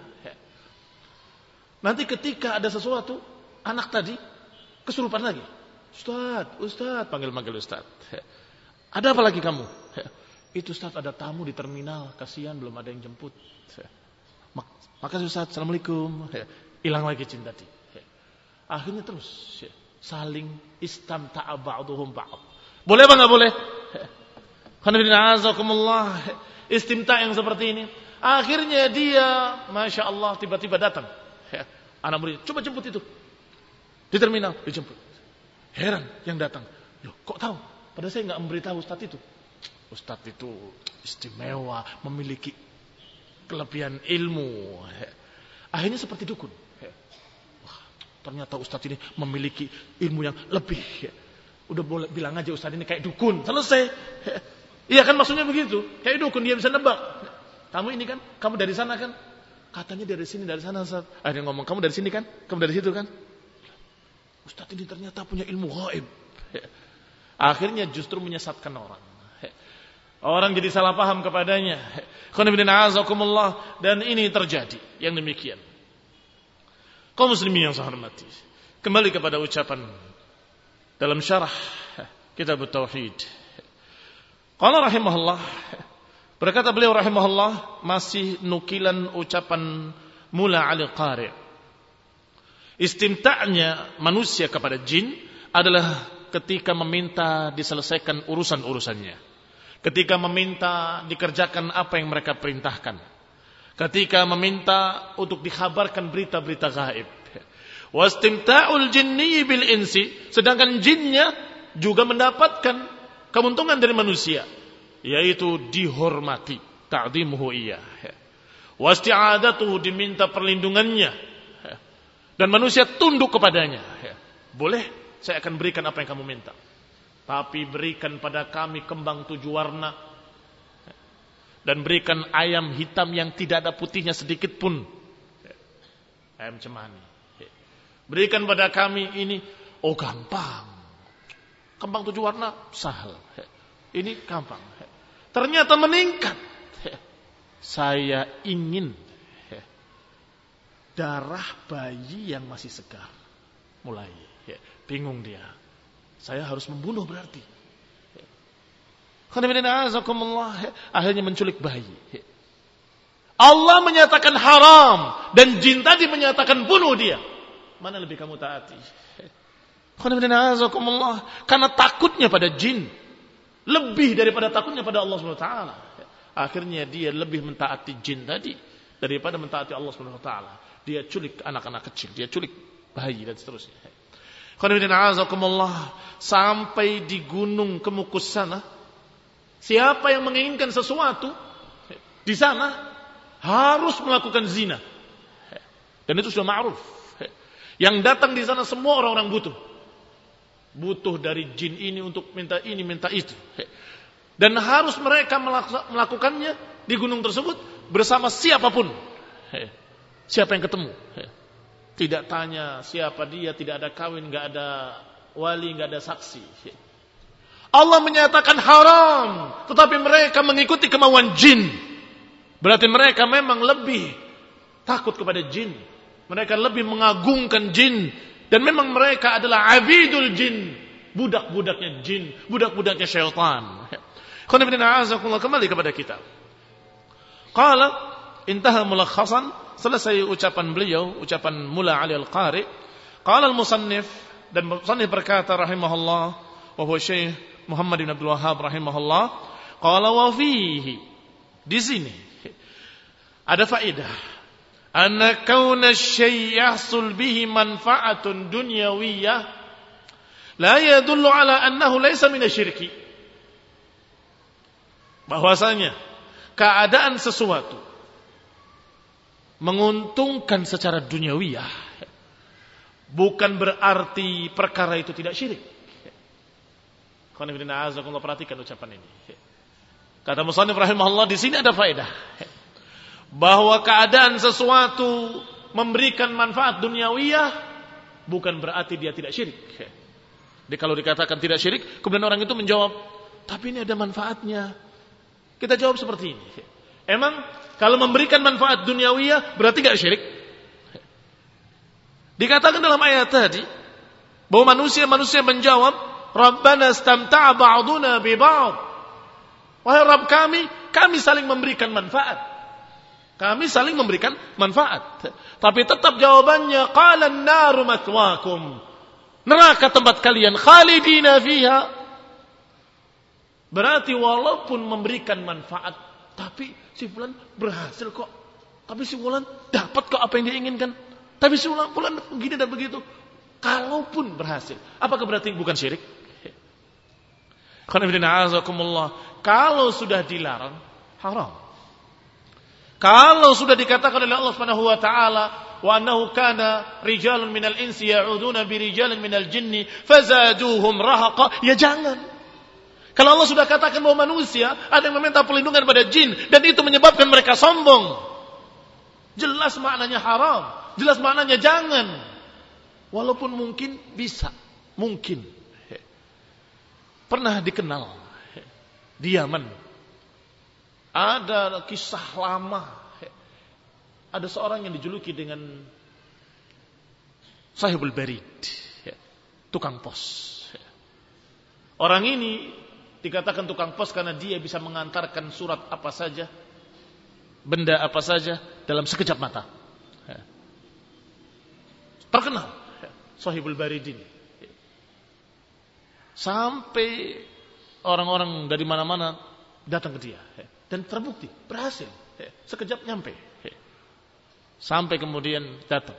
Nanti ketika ada sesuatu, anak tadi kesurupan lagi. Ustaz, Ustaz, panggil-panggil Ustaz. Ada apa lagi kamu? Itu Ustaz, ada tamu di terminal, kasihan belum ada yang jemput. Makasih Ustaz, Assalamualaikum. Hilang lagi jin tadi. Akhirnya terus saling istamta'a ba'duhum ba'd. Boleh apa enggak boleh? Karena azakumullah, istimta' yang seperti ini. Akhirnya dia, Masya Allah, tiba-tiba datang. Anak murid, coba jemput itu. Di terminal, dijemput. Heran yang datang. Loh, kok tahu? Padahal saya enggak memberitahu Ustaz itu. Ustaz itu istimewa, memiliki kelebihan ilmu. Akhirnya seperti dukun. Wah, ternyata Ustaz ini memiliki ilmu yang lebih. Udah boleh bilang aja Ustaz ini kayak dukun. Selesai. Iya kan maksudnya begitu. Kayak dukun, dia bisa nebak. Kamu ini kan, kamu dari sana kan? Katanya dari sini, dari sana Ustaz. Akhirnya ngomong, kamu dari sini kan? Kamu dari situ kan? Ustaz ini ternyata punya ilmu gaib. Akhirnya justru menyesatkan orang. Orang jadi salah paham kepadanya. Dan ini terjadi yang demikian. Kaum muslimin yang saya hormati, Kembali kepada ucapan dalam syarah kitab Tauhid. Qala rahimahullah, berkata beliau rahimahullah, masih nukilan ucapan Mula Al-Qari. Istimta'nya manusia kepada jin adalah ketika meminta diselesaikan urusan-urusannya, ketika meminta dikerjakan apa yang mereka perintahkan, ketika meminta untuk dikhabarkan berita-berita gaib. Wastimta'ul jinni bil insi, sedangkan jinnya juga mendapatkan keuntungan dari manusia, yaitu dihormati, ta'dhimuhu iya. Wasti'adatuhu, diminta perlindungannya, dan manusia tunduk kepadanya. Boleh, saya akan berikan apa yang kamu minta, tapi berikan pada kami kembang tujuh warna, dan berikan ayam hitam yang tidak ada putihnya sedikit pun, ayam cemani. Berikan pada kami ini. Oh, gampang, kembang tujuh warna sahal, ini gampang. Ternyata meningkat. Saya ingin darah bayi yang masih segar. Mulai bingung dia, saya harus membunuh berarti. Akhirnya menculik bayi. Allah menyatakan haram dan jin tadi menyatakan bunuh dia. Mana lebih kamu taati? Karena takutnya pada jin lebih daripada takutnya pada Allah subhanahu wa taala. Akhirnya dia lebih mentaati jin tadi daripada mentaati Allah subhanahu wa taala. Dia culik anak-anak kecil, dia culik bayi dan seterusnya. Sampai di gunung Kemukus sana, siapa yang menginginkan sesuatu di sana harus melakukan zina. Dan itu sudah ma'ruf. Yang datang di sana semua orang-orang butuh. Butuh dari jin ini untuk minta ini, minta itu. Dan harus mereka melakukannya di gunung tersebut bersama siapapun. Siapa yang ketemu. Tidak tanya siapa dia, tidak ada kawin, tidak ada wali, tidak ada saksi. Allah menyatakan haram, tetapi mereka mengikuti kemauan jin. Berarti mereka memang lebih takut kepada jin. Mereka lebih mengagungkan jin. Dan memang mereka adalah abidul jin, budak-budaknya jin, budak-budaknya syaitan. Kembali kepada kita. Qala intaha mulakhasan, selesai ucapan beliau, ucapan Mula Ali Al-Qari. Qala al-musannif, dan musannif berkata rahimahullah, wa huwa Syekh Muhammad bin Abdul Wahhab rahimahullah, qala wa fihi, di sini ada faedah, anna kauna syai' yahsul bihi manfa'atun dunyawiyyah la yadullu ala annahu laysa minasyirki. Bahwasanya keadaan sesuatu menguntungkan secara duniawiyah bukan berarti perkara itu tidak syirik. Perhatikan ucapan ini. Kata musannif rahimahullah, di sini ada faedah bahwa keadaan sesuatu memberikan manfaat duniawiyah bukan berarti dia tidak syirik. Jadi kalau dikatakan tidak syirik, kemudian orang itu menjawab, tapi ini ada manfaatnya. Kita jawab seperti ini. Emang kalau memberikan manfaat duniawiyah berarti tidak syirik? Dikatakan dalam ayat tadi bahwa manusia-manusia menjawab, Rabbana istamta'a ba'duna bi ba'd. Wahai Rabb kami, kami saling memberikan manfaat. Kami saling memberikan manfaat. Tapi tetap jawabannya, qala an-naru mathwaakum. Neraka tempat kalian, khalidina fiha. Berarti walaupun memberikan manfaat, tapi si fulan berhasil kok. Tapi si fulan dapat kok apa yang dia inginkan. Tapi si fulan begini dan begitu. Kalaupun berhasil, apakah berarti bukan syirik? Kalau sudah dilarang, haram. Kalau sudah dikatakan oleh Allah Subhanahu wa taala, wa annahu kana rijalun minal insi ya'uduna bi rijalin minal jinni fazaduhum rahaqa, ya jangan. Kalau Allah sudah katakan bahwa manusia ada yang meminta perlindungan pada jin dan itu menyebabkan mereka sombong, jelas maknanya haram, jelas maknanya jangan. Walaupun mungkin bisa, mungkin pernah dikenal di Yaman. Ada kisah lama. Ada seorang yang dijuluki dengan sahibul barid, tukang pos. Orang ini dikatakan tukang pos karena dia bisa mengantarkan surat apa saja, benda apa saja dalam sekejap mata. Terkenal sahibul barid ini. Sampai orang-orang dari mana-mana datang ke dia. Dan terbukti, berhasil. Sekejap nyampe. Sampai kemudian datang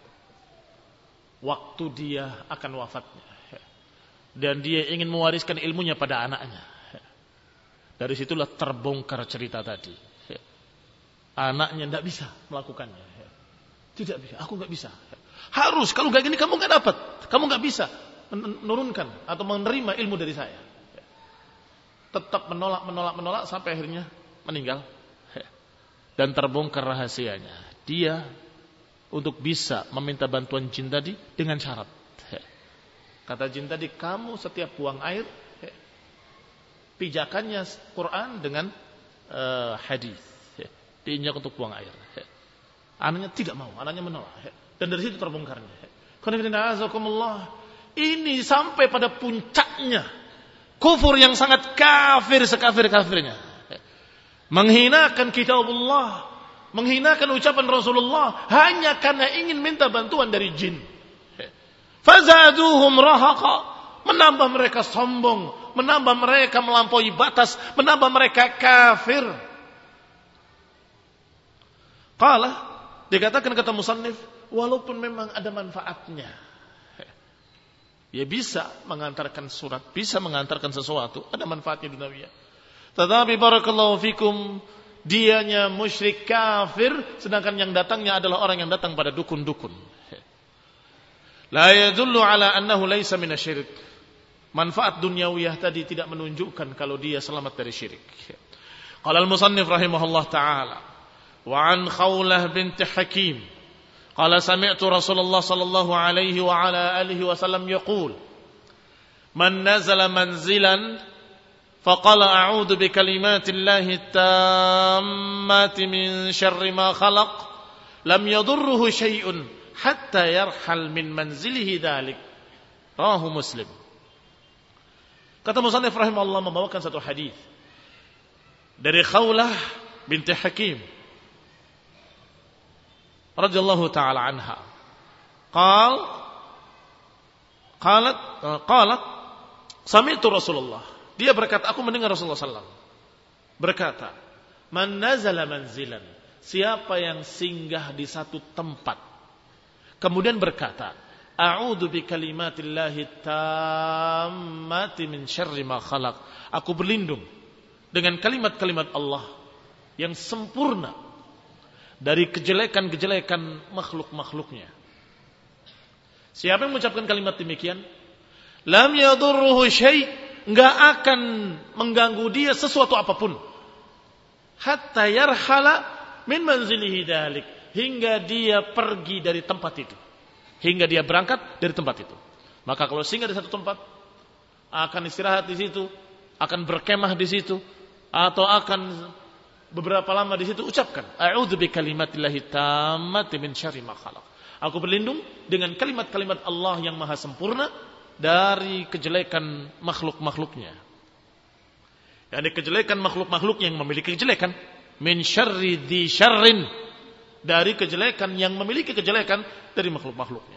waktu dia akan wafatnya. Dan dia ingin mewariskan ilmunya pada anaknya. Dari situlah terbongkar cerita tadi. Anaknya tidak bisa melakukannya. Tidak bisa, aku tidak bisa. Harus, kalau nggak gini kamu nggak dapat. Kamu nggak bisa menurunkan atau menerima ilmu dari saya. Tetap menolak, menolak, menolak sampai akhirnya meninggal. Dan terbongkar rahasianya. Dia untuk bisa meminta bantuan jin tadi dengan syarat. Kata jin tadi, kamu setiap buang air, pijakannya Quran dengan uh, hadis. Diinjak untuk buang air. Anaknya tidak mau, anaknya menolak. Dan dari situ terbongkarnya. Ini sampai pada puncaknya kufur yang sangat kafir sekafir-kafirnya. Menghinakan kitabullah, menghinakan ucapan Rasulullah hanya karena ingin minta bantuan dari jin. Fazaduhum rahaqa, menambah mereka sombong, menambah mereka melampaui batas, menambah mereka kafir. Qala, dikatakan kata musannif, walaupun memang ada manfaatnya. Ya bisa mengantarkan surat, bisa mengantarkan sesuatu, ada manfaatnya duniawi. Tetapi barakallahu fikum, dianya musyrik kafir, sedangkan yang datangnya adalah orang yang datang pada dukun-dukun. La yadullu ala annahu laysa minasyirik. Manfaat duniawiyah tadi tidak menunjukkan kalau dia selamat dari syirik. Qala al-musannif rahimahullah ta'ala, wa an Khawlah binti Hakim qala sami'tu Rasulullah sallallahu alaihi wa ala alihi wasallam yaqul man nazala manzilan faqala a'udzu bikalimatillahi tammati min syarri ma khalaq lam yadurruhu syai'un hatta yarhal min manzilihi dzalik. Rawahu Muslim. Kata musannif rahimahullah membawakan satu hadis dari Khawlah binti Hakim radhiyallahu ta'ala anha. Qal qalat qalat sami'tu Rasulullah. Dia berkata, aku mendengar Rasulullah sallallahu alaihi wasallam berkata, man nazala manzilan, siapa yang singgah di satu tempat kemudian berkata, a'udzu bikalimatillahi tammati min syarri ma khalaq, aku berlindung dengan kalimat-kalimat Allah yang sempurna dari kejelekan-kejelekan makhluk-makhluknya. Siapa yang mengucapkan kalimat demikian, lam yadurruhu syai', enggak akan mengganggu dia sesuatu apapun. Hatta yarhala min manzilihi dzalik, hingga dia pergi dari tempat itu. Hingga dia berangkat dari tempat itu. Maka kalau singgah di satu tempat, akan istirahat di situ, akan berkemah di situ, atau akan beberapa lama di situ, ucapkan a'udzu bikalimatillahi tammati min syarri ma khalaq. Aku berlindung dengan kalimat-kalimat Allah yang maha sempurna dari kejelekan makhluk-makhluknya. Yani kejelekan makhluk-makhluk yang memiliki kejelekan, min syarri dzi syarrin, dari kejelekan yang memiliki kejelekan dari makhluk-makhluknya.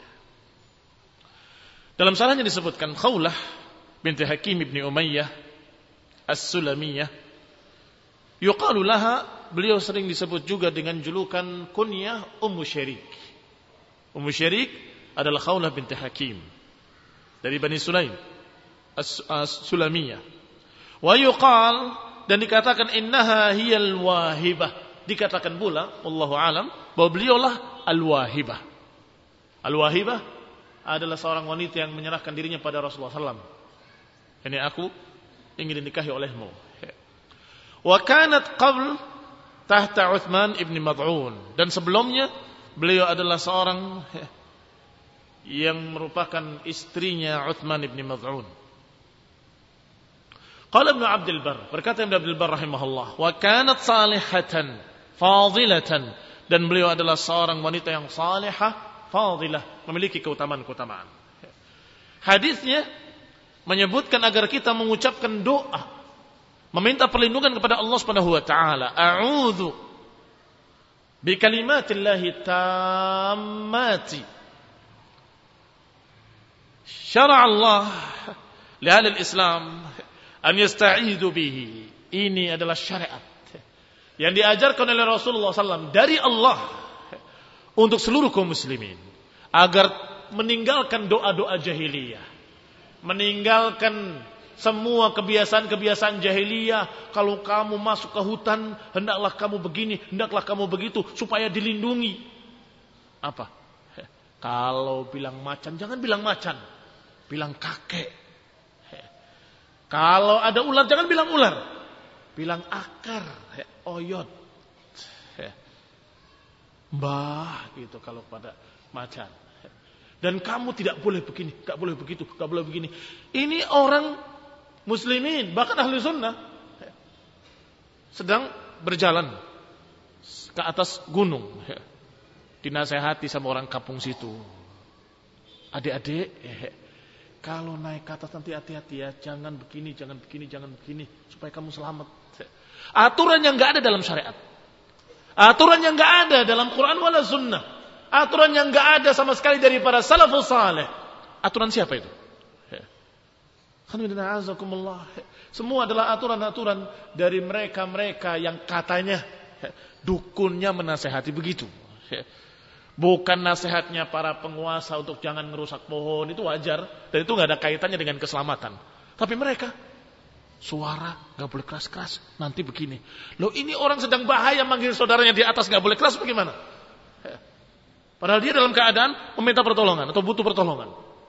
Dalam salahnya disebutkan Khawlah binti Hakim ibni Umayyah As-Sulamiyah, yuqalu laha, beliau sering disebut juga dengan julukan kunyah Ummu Syarik. Ummu Syarik adalah Khawlah binti Hakim dari Bani Sulaim As-Sulamiyah. Wa yuqal, dan dikatakan innaha hiyal wahibah, dikatakan pula wallahu alam bahwa beliaulah al-wahibah. Al-wahibah adalah seorang wanita yang menyerahkan dirinya pada Rasulullah sallallahu alaihi wasallam. Ini aku ingin dinikahi olehmu. Wa kanat qabl tahta Uthman ibn Mad'un, dan sebelumnya beliau adalah seorang yang merupakan istrinya Uthman ibn Mad'un. Qala Ibnu Abdul Barr, berkata Ibnu Abdul Barr rahimahullah, wa kanat salihatan fadilatan, dan beliau adalah seorang wanita yang salihah fadilah, memiliki keutamaan-keutamaan. Hadisnya menyebutkan agar kita mengucapkan doa, meminta perlindungan kepada Allah Subhanahu wa taala. A'udzu bi kalimatillahi tammati. Syara Allah li ahli Islam an yasta'idu bihi. Ini adalah syariat yang diajarkan oleh Rasulullah sallallahu alaihi wasallam dari Allah untuk seluruh kaum muslimin agar meninggalkan doa-doa jahiliyah, meninggalkan semua kebiasaan-kebiasaan jahiliyah. Kalau kamu masuk ke hutan, hendaklah kamu begini, hendaklah kamu begitu, supaya dilindungi. Apa? Kalau bilang macan, jangan bilang macan, bilang kakek. Kalau ada ular, jangan bilang ular, bilang akar, oyot, mbah, gitu kalau pada macan. Dan kamu tidak boleh begini, tidak boleh begitu, tidak boleh begini. Ini orang muslimin, bahkan ahli sunnah, sedang berjalan ke atas gunung, dinasehati sama orang kampung situ. Adik-adik, kalau naik ke atas nanti hati-hati ya, jangan begini, jangan begini, jangan begini, supaya kamu selamat. Aturan yang nggak ada dalam syariat, aturan yang nggak ada dalam Quran wala sunnah, aturan yang nggak ada sama sekali dari para salafus saleh. Aturan siapa itu? Semua adalah aturan-aturan dari mereka-mereka yang katanya dukunnya menasehati begitu. Bukan nasihatnya para penguasa untuk jangan merusak pohon, itu wajar, dan itu nggak ada kaitannya dengan keselamatan. Tapi mereka suara nggak boleh keras-keras, nanti begini. Loh, ini orang sedang bahaya manggil saudaranya di atas nggak boleh keras, bagaimana? Padahal dia dalam keadaan meminta pertolongan atau butuh pertolongan.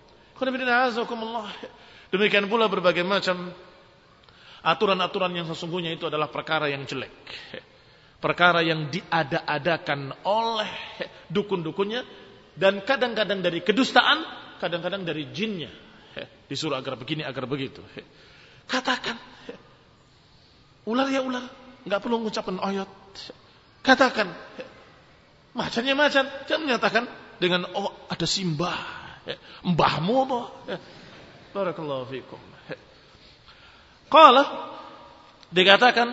Demikian pula berbagai macam aturan-aturan yang sesungguhnya itu adalah perkara yang jelek, perkara yang diada-adakan oleh dukun-dukunnya, dan kadang-kadang dari kedustaan, kadang-kadang dari jinnya. Disuruh agar begini, agar begitu. Katakan, ular ya ular, nggak perlu mengucapkan ayat. Katakan, macannya macan, jangan menyatakan dengan oh ada simbah, mbahmu apa? Barakallahu fikum. Qala, dikatakan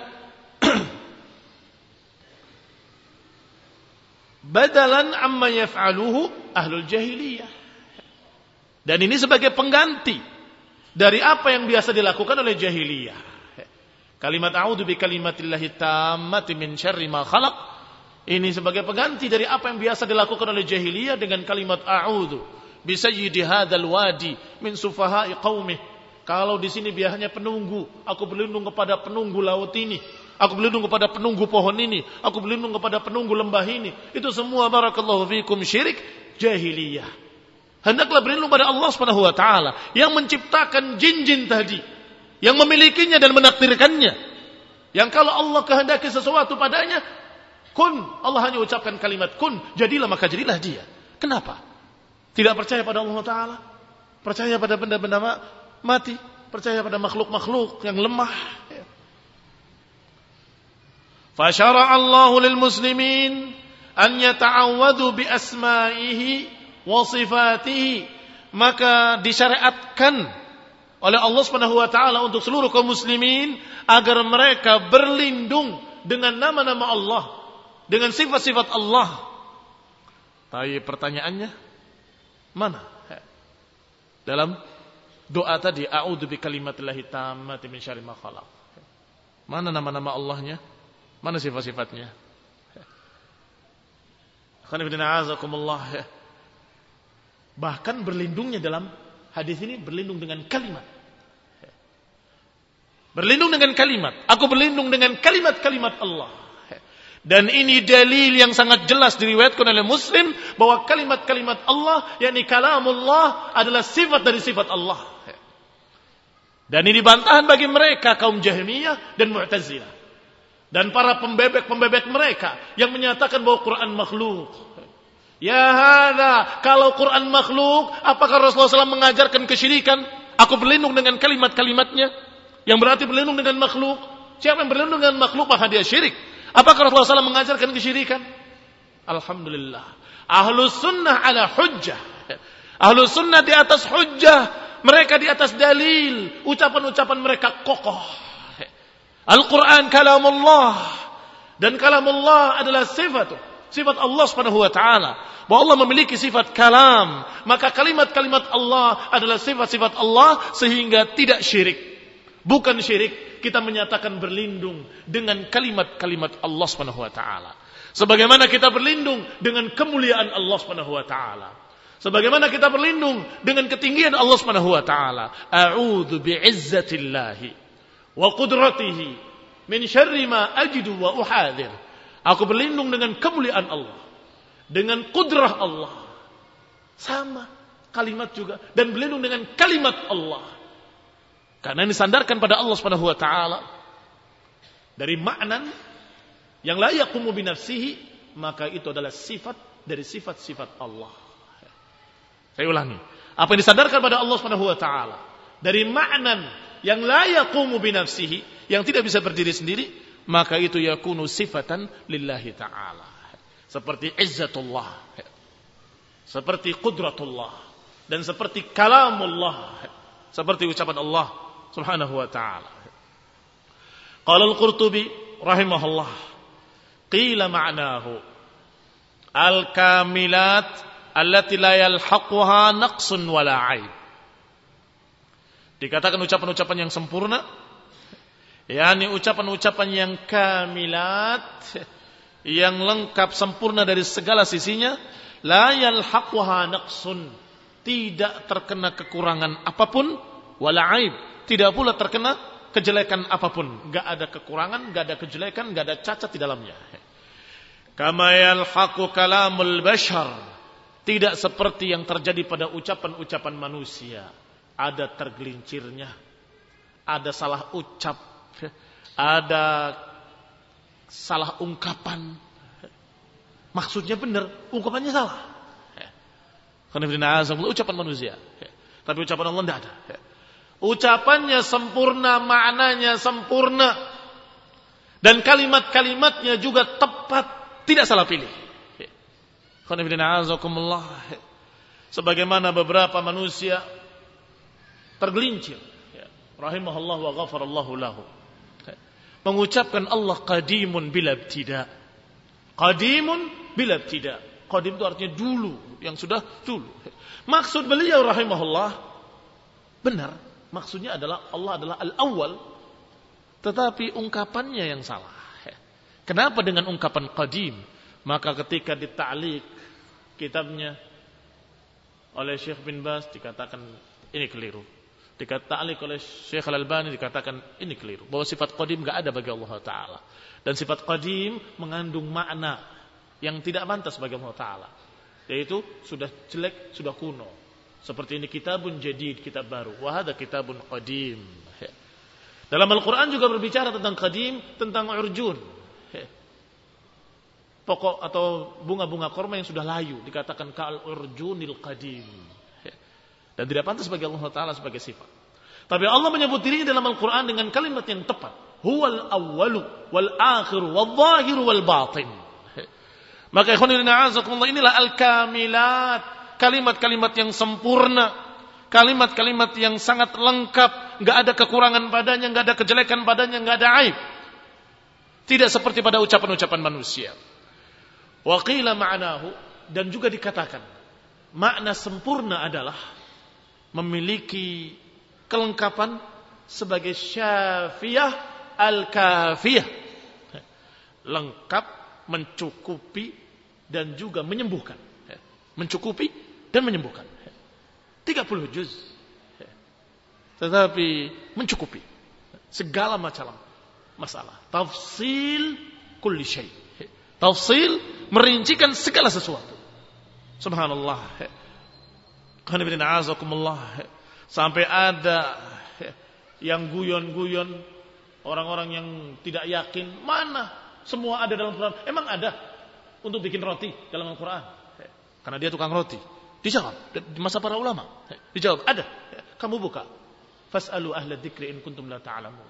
badalan amma yaf'aluhu ahlul jahiliyah. Dan ini sebagai pengganti dari apa yang biasa dilakukan oleh jahiliyah. Kalimat a'udzu bi kalimatillahi tammati min syarri ma khalaq. Ini sebagai pengganti dari apa yang biasa dilakukan oleh jahiliyah dengan kalimat a'udzu bi sayyidi hadzal wadi min sufaha'i qaumih. Kalau di sini biasanya penunggu, aku berlindung kepada penunggu laut ini, aku berlindung kepada penunggu pohon ini, aku berlindung kepada penunggu lembah ini. Itu semua barakallahu fikum syirik jahiliyah. Hendaklah berlindung pada Allah Subhanahu wa taala yang menciptakan jin-jin tadi, yang memilikinya dan menakdirkannya. Yang kalau Allah kehendaki sesuatu padanya, kun, Allah hanya ucapkan kalimat kun, jadilah, maka jadilah dia. Kenapa? Tidak percaya pada Allah taala, percaya pada benda-benda mati, percaya pada makhluk-makhluk yang lemah. Fasyara Allahu lil muslimin an yata'awwadu bi asma'ihi wa sifatihi. Maka disyariatkan oleh Allah Subhanahu wa taala untuk seluruh kaum muslimin agar mereka berlindung dengan nama-nama Allah, dengan sifat-sifat Allah. Tapi pertanyaannya, mana? Dalam doa tadi, a'udzu bi kalimatillahi tammati min syarri ma khalaq. Mana nama-nama Allahnya? Mana sifat-sifatnya? Bahkan berlindungnya dalam hadis ini berlindung dengan kalimat. Berlindung dengan kalimat. Aku berlindung dengan kalimat-kalimat Allah. Dan ini dalil yang sangat jelas diriwayatkan oleh Muslim bahwa kalimat-kalimat Allah, yakni kalamullah, adalah sifat dari sifat Allah. Dan ini bantahan bagi mereka kaum Jahmiyah dan Mu'tazilah dan para pembebek-pembebek mereka yang menyatakan bahwa Quran makhluk. Ya hadza, kalau Quran makhluk, apakah Rasulullah shallallahu alaihi wasallam mengajarkan kesyirikan? Aku berlindung dengan kalimat-kalimatnya, yang berarti berlindung dengan makhluk. Siapa yang berlindung dengan makhluk maka dia syirik. Apakah Rasulullah shallallahu alaihi wasallam mengajarkan kesyirikan? Alhamdulillah. Ahlus sunnah ala hujjah. Ahlus sunnah di atas hujjah. Mereka di atas dalil. Ucapan-ucapan mereka kokoh. Al-Quran kalamullah. Dan kalamullah adalah sifat. Sifat Allah subhanahu wa ta'ala. Bahwa Allah memiliki sifat kalam. Maka kalimat-kalimat Allah adalah sifat-sifat Allah. Sehingga tidak syirik. Bukan syirik. Kita menyatakan berlindung dengan kalimat-kalimat Allah subhanahu wa ta'ala. Sebagaimana kita berlindung dengan kemuliaan Allah Subhanahu wa taala. Sebagaimana kita berlindung dengan ketinggian Allah Subhanahu wa taala. A'udzu bi'izzatillahi wa qudratihi min syarri ma ajidu wa uhadzir. Aku berlindung dengan kemuliaan Allah, dengan kudrah Allah. Sama kalimat juga, dan berlindung dengan kalimat Allah. Karena ini disandarkan pada Allah Subhanahu wa taala dari makna yang la yaqumu binafsihi, maka itu adalah sifat dari sifat-sifat Allah. Saya ulangi. Apa yang disadarkan pada Allah Subhanahu wa taala dari makna yang la yaqumu binafsihi, yang tidak bisa berdiri sendiri, maka itu yakunu sifatan lillahi taala. Seperti izzatullah, seperti qudratullah, dan seperti kalamullah, seperti ucapan Allah Subhanahu wa taala. Qala al-Qurtubi rahimahullah, qila ma'nahu al-kamilat allati la yalhaquha naqsun wala 'aib. Dikatakan ucapan-ucapan yang sempurna, yakni ucapan-ucapan yang kamilat, yang lengkap sempurna dari segala sisinya, la yalhaquha naqsun, tidak terkena kekurangan apapun, wala 'aib, tidak pula terkena kejelekan apapun. Enggak ada kekurangan, enggak ada kejelekan, enggak ada cacat di dalamnya. Kama yalhaqu kalamul bashar, tidak seperti yang terjadi pada ucapan-ucapan manusia. Ada tergelincirnya, ada salah ucap, ada salah ungkapan. Maksudnya benar, ungkapannya salah. Karena ucapan manusia, tapi ucapan Allah tidak ada. Ucapannya sempurna, maknanya sempurna, dan kalimat-kalimatnya juga tepat, tidak salah pilih. Sebagaimana beberapa manusia tergelincir, rahimahullah wa ghafarallahu lahu, mengucapkan Allah qadimun bila ibtida. Qadimun bila ibtida. Qadim itu artinya dulu, yang sudah dulu. Maksud beliau rahimahullah benar. Maksudnya adalah Allah adalah al-awwal, tetapi ungkapannya yang salah. Kenapa dengan ungkapan qadim? Maka ketika dita'liq kitabnya oleh Syekh bin Baz dikatakan ini keliru. Dita'liq oleh Syekh Al-Albani dikatakan ini keliru. Bahwa sifat qadim enggak ada bagi Allah Ta'ala. Dan sifat qadim mengandung makna yang tidak pantas bagi Allah Ta'ala. Yaitu sudah jelek, sudah kuno. Seperti ini kitabun jadid, kitab baru. Wa hadza kitabun qadim. Dalam Al-Quran juga berbicara tentang qadim, tentang urjun. Pokok atau bunga-bunga korma yang sudah layu dikatakan ka'al urjunil qadim. Dan tidak pantas bagi Allah Ta'ala sebagai sifat. Tapi Allah menyebut dirinya dalam Al-Quran dengan kalimat yang tepat. Huwal awwalu wal akhiru wal zahiru wal batin. Maka ikhwanina a'azakumullah, inilah al-kamilat, kalimat-kalimat yang sempurna, kalimat-kalimat yang sangat lengkap, enggak ada kekurangan padanya, enggak ada kejelekan padanya, enggak ada aib. Tidak seperti pada ucapan-ucapan manusia. Wa qila ma'nahu, dan juga dikatakan makna sempurna adalah memiliki kelengkapan sebagai syafiyah al-kafiyah, lengkap, mencukupi dan juga menyembuhkan. Mencukupi dan menyembuhkan. tiga puluh juz. Tetapi mencukupi segala macam masalah. Tafsil kulli syai. Tafsil merincikan segala sesuatu. Subhanallah. Sampai ada yang guyon-guyon, orang-orang yang tidak yakin, mana semua ada dalam Quran. Emang ada untuk bikin roti dalam Al-Quran? Karena dia tukang roti. Dijawab di masa para ulama. Dijawab, ada. Kamu buka. Fas'alu ahla dzikri in kuntum la ta'lamun.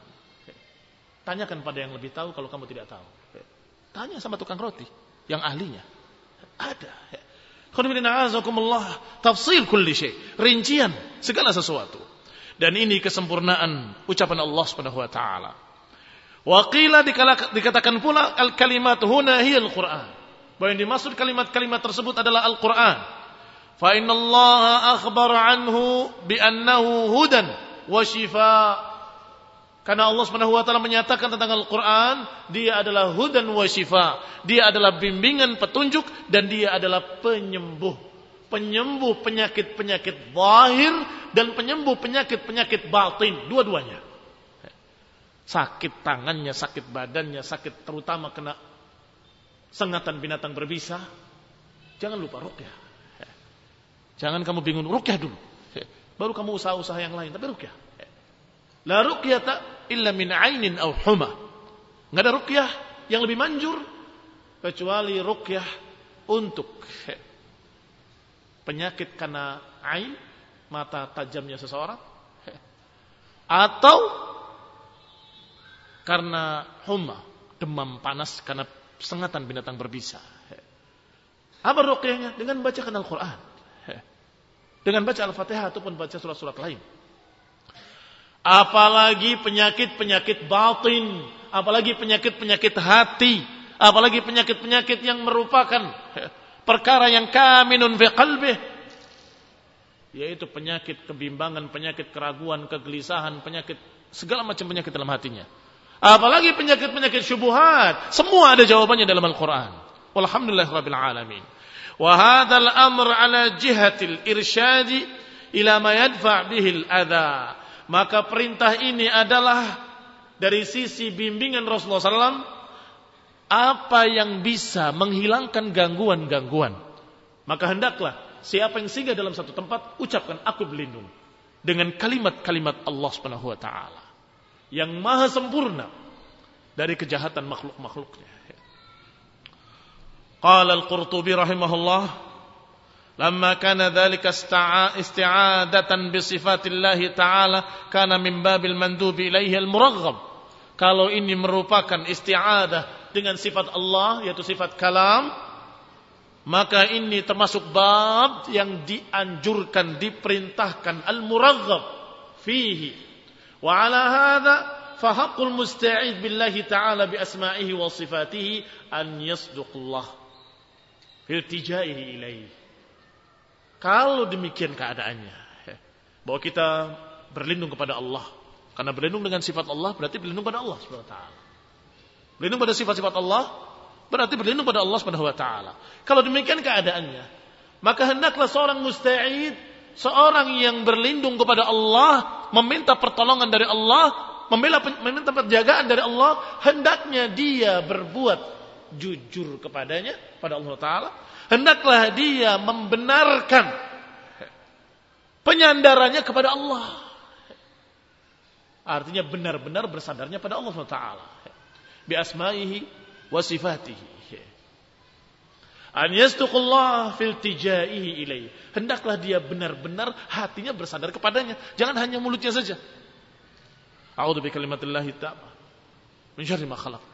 Tanyakan pada yang lebih tahu kalau kamu tidak tahu. Tanya sama tukang roti yang ahlinya. Ada. Tafsil kulli syai, rincian segala sesuatu. Dan ini kesempurnaan ucapan Allah Subhanahu wa taala. Wa qila dikatakan pula al-kalimat huna hiya al-Qur'an. Bahwa yang dimaksud kalimat-kalimat tersebut adalah Al-Qur'an. Fa innallaha akhbara anhu bi annahu hudan wa shifaa. Karena Allah Subhanahu wa taala menyatakan tentang Al-Qur'an, dia adalah hudan wa shifa. Dia adalah bimbingan, petunjuk, dan dia adalah penyembuh. Penyembuh penyakit-penyakit zahir dan penyembuh penyakit-penyakit batin, dua-duanya. Sakit tangannya, sakit badannya, sakit terutama kena sengatan binatang berbisa, jangan lupa ruqyah. Jangan kamu bingung, ruqyah dulu. Baru kamu usaha-usaha yang lain, tapi ruqyah. La ruqyata illa min ainin aw huma. Enggak ada ruqyah yang lebih manjur kecuali ruqyah untuk penyakit karena ain, mata tajamnya seseorang, atau karena huma, demam panas karena sengatan binatang berbisa. Apa ruqyahnya? Dengan bacakan Al-Qur'an. Dengan baca Al-Fatihah ataupun baca surat-surat lain. Apalagi penyakit-penyakit batin, apalagi penyakit-penyakit hati, apalagi penyakit-penyakit yang merupakan perkara yang kaminun fi qalbih, yaitu penyakit kebimbangan, penyakit keraguan, kegelisahan, penyakit segala macam penyakit dalam hatinya. Apalagi penyakit-penyakit syubhat, semua ada jawabannya dalam Al-Qur'an. Walhamdulillahirabbil alamin. Wa hadzal amr ala jihatil irsyadi ila ma yadfa' bihil adza. Maka perintah ini adalah dari sisi bimbingan Rasulullah sallallahu alaihi wasallam, apa yang bisa menghilangkan gangguan-gangguan. Maka hendaklah siapa yang singgah dalam satu tempat, ucapkan aku berlindung dengan kalimat-kalimat Allah Subhanahu wa taala yang maha sempurna dari kejahatan makhluk-makhluknya. Qala Al-Qurtubi rahimahullah, lamma kana dzalika isti'adatan bi sifatillahi ta'ala kana min babil mandubi ilaihi al-muraghab. Kalau ini merupakan isti'adah dengan sifat Allah, yaitu sifat kalam, maka ini termasuk bab yang dianjurkan, diperintahkan, al-muraghab fihi. Wa ala hadza fa haqqul musta'id billahi ta'ala bi asma'ihi wa sifatihi an yasduqullah fi iltijaihi ilaihi. Kalau demikian keadaannya, bahwa kita berlindung kepada Allah, karena berlindung dengan sifat Allah berarti berlindung pada Allah Subhanahu wa taala. Berlindung pada sifat-sifat Allah berarti berlindung pada Allah Subhanahu wa taala. Kalau demikian keadaannya, maka hendaklah seorang musta'id, seorang yang berlindung kepada Allah, meminta pertolongan dari Allah, membela meminta penjagaan dari Allah, hendaknya dia berbuat jujur kepadanya, pada Allah taala. Hendaklah dia membenarkan penyandarannya kepada Allah. Artinya benar-benar bersandarnya pada Allah subhanahu wa taala. Bi asma'ihi wa sifatihi. An yastuqullah fil tijaihi ilaihi. Hendaklah dia benar-benar hatinya bersandar kepadanya. Jangan hanya mulutnya saja. A'udzu bi kalimatillahi ta'ala min syarri ma khalaq.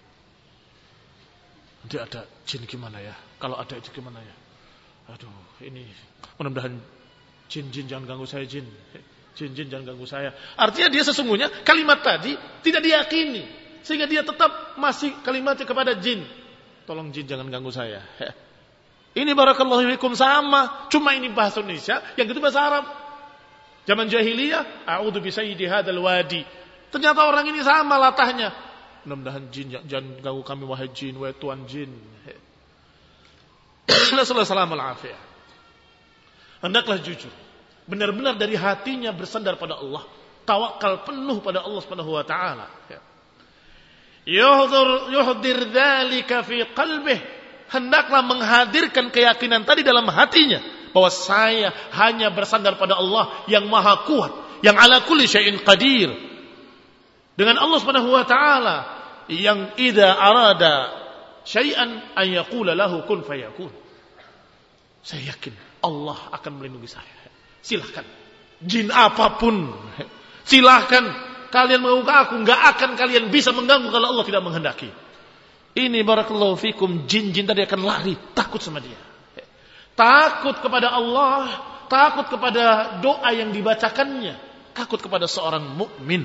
Nanti ada jin gimana ya? Kalau ada itu gimana ya? Aduh, ini mudah-mudahan jin-jin jangan ganggu saya, jin. Jin-jin jangan ganggu saya. Artinya dia sesungguhnya kalimat tadi tidak diyakini, sehingga dia tetap masih kalimatnya kepada jin. Tolong jin jangan ganggu saya. Ini barakallahu fikum sama, cuma ini bahasa Indonesia, yang itu bahasa Arab. Zaman jahiliyah, a'udzu bi sayyidi hadzal wadi. Ternyata orang ini sama latahnya. Mudah-mudahan jin jangan ganggu kami wahai jin, wahai tuan jin. Nasallallahu alaihi. Hendaklah jujur, benar-benar dari hatinya bersandar pada Allah, tawakal penuh pada Allah Subhanahu wa taala. Yuhdir yuhdir dzalika fi qalbihi, hendaklah menghadirkan keyakinan tadi dalam hatinya bahwa saya hanya bersandar pada Allah yang maha kuat, yang ala kulli syai'in qadir. Dengan Allah Subhanahu wa taala yang idza arada syai'an an yaqula lahu kun fayakun. Saya yakin Allah akan melindungi saya. Silahkan jin apapun, silahkan kalian mengganggu aku, enggak akan kalian bisa mengganggu kalau Allah tidak menghendaki. Ini barakallahu fikum, jin-jin tadi akan lari, takut sama dia. Takut kepada Allah, takut kepada doa yang dibacakannya, takut kepada seorang mukmin.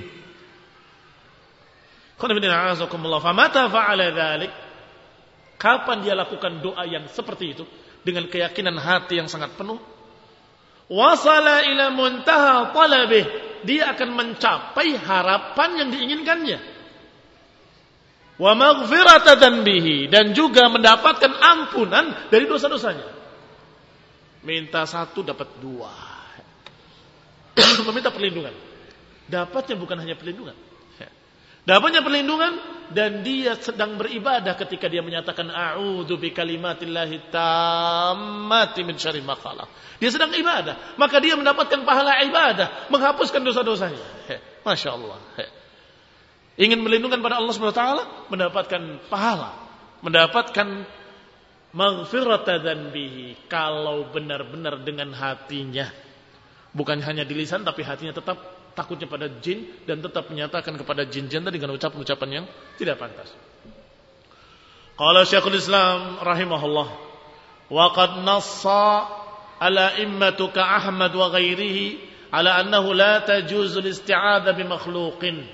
Famata fa'ala dzalik. Kapan dia lakukan doa yang seperti itu dengan keyakinan hati yang sangat penuh? Wasala ila muntaha talabih. Dia akan mencapai harapan yang diinginkannya. Wa maghfirata dzanbihi, dan juga mendapatkan ampunan dari dosa-dosanya. Minta satu dapat dua. Meminta perlindungan. Dapatnya bukan hanya perlindungan. Dapatnya perlindungan dan dia sedang beribadah ketika dia menyatakan a'udzu bikalimatillahi tammati min syarri ma khalaq. Dia sedang ibadah, maka dia mendapatkan pahala ibadah, menghapuskan dosa-dosanya. Masya Allah. Ingin melindungan pada Allah subhanahu wa taala, mendapatkan pahala, mendapatkan maghfirata dzanbihi kalau benar-benar dengan hatinya. Bukan hanya di lisan tapi hatinya tetap takutnya pada jin dan tetap menyatakan kepada jin-jin tadi dengan ucapan-ucapan yang tidak pantas. Qala Syekhul Islam rahimahullah, wa qad nassa ala immatuka Ahmad wa ghairihi ala annahu la tajuzu al-isti'adha bi makhluqin.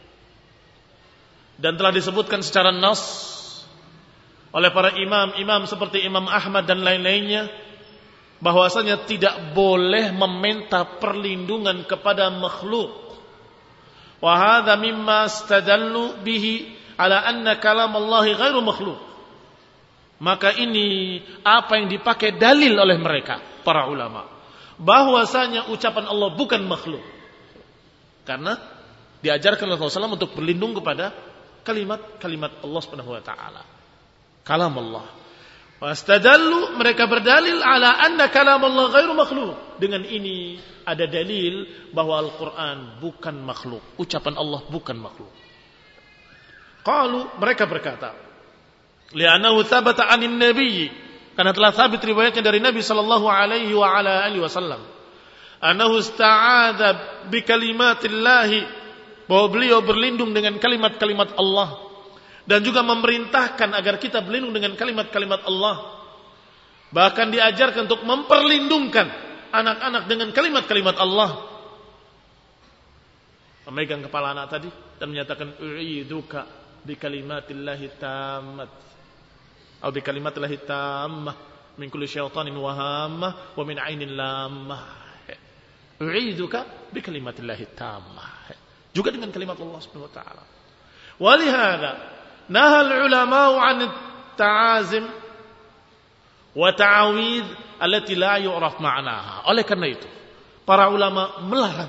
Dan telah disebutkan secara nas oleh para imam-imam seperti Imam Ahmad dan lain-lainnya bahwasanya tidak boleh meminta perlindungan kepada makhluk. Wa hadza mimma istadallu bihi ala anna kalam Allah ghairu makhluk. Maka ini apa yang dipakai dalil oleh mereka para ulama, bahwasanya ucapan Allah bukan makhluk. Karena diajarkan oleh Rasulullah shallallahu alaihi wasallam untuk berlindung kepada kalimat-kalimat Allah Subhanahu wa taala. Kalam Allah. Wastadallu, mereka berdalil ala anna kalam Allah ghairu makhluk. Dengan ini ada dalil bahwa Al-Quran bukan makhluk, ucapan Allah bukan makhluk. Qalu, mereka berkata, li'annahu thabata 'anin nabiy, karena telah sabit riwayatnya dari Nabi sallallahu alaihi wa ala alihi wasallam, annahu ista'adza bi kalimatillahi, bahwa beliau berlindung dengan kalimat-kalimat Allah. Dan juga memerintahkan agar kita berlindung dengan kalimat-kalimat Allah. Bahkan diajarkan untuk memperlindungkan anak-anak dengan kalimat-kalimat Allah. Memegang kepala anak tadi dan menyatakan u'iduka bi kalimatillahi tammat atau bi kalimatillahi tammah min kulli syaitanin wa hammah wa min 'ainin lammah. U'iduka bi kalimatillahi tammah. Juga dengan kalimat Allah Subhanahu wa taala. Walihada nahal ulama'u 'an at-ta'azim wa ta'awidh allati la yu'raf ma'naha. Oleh karena itu, para ulama melarang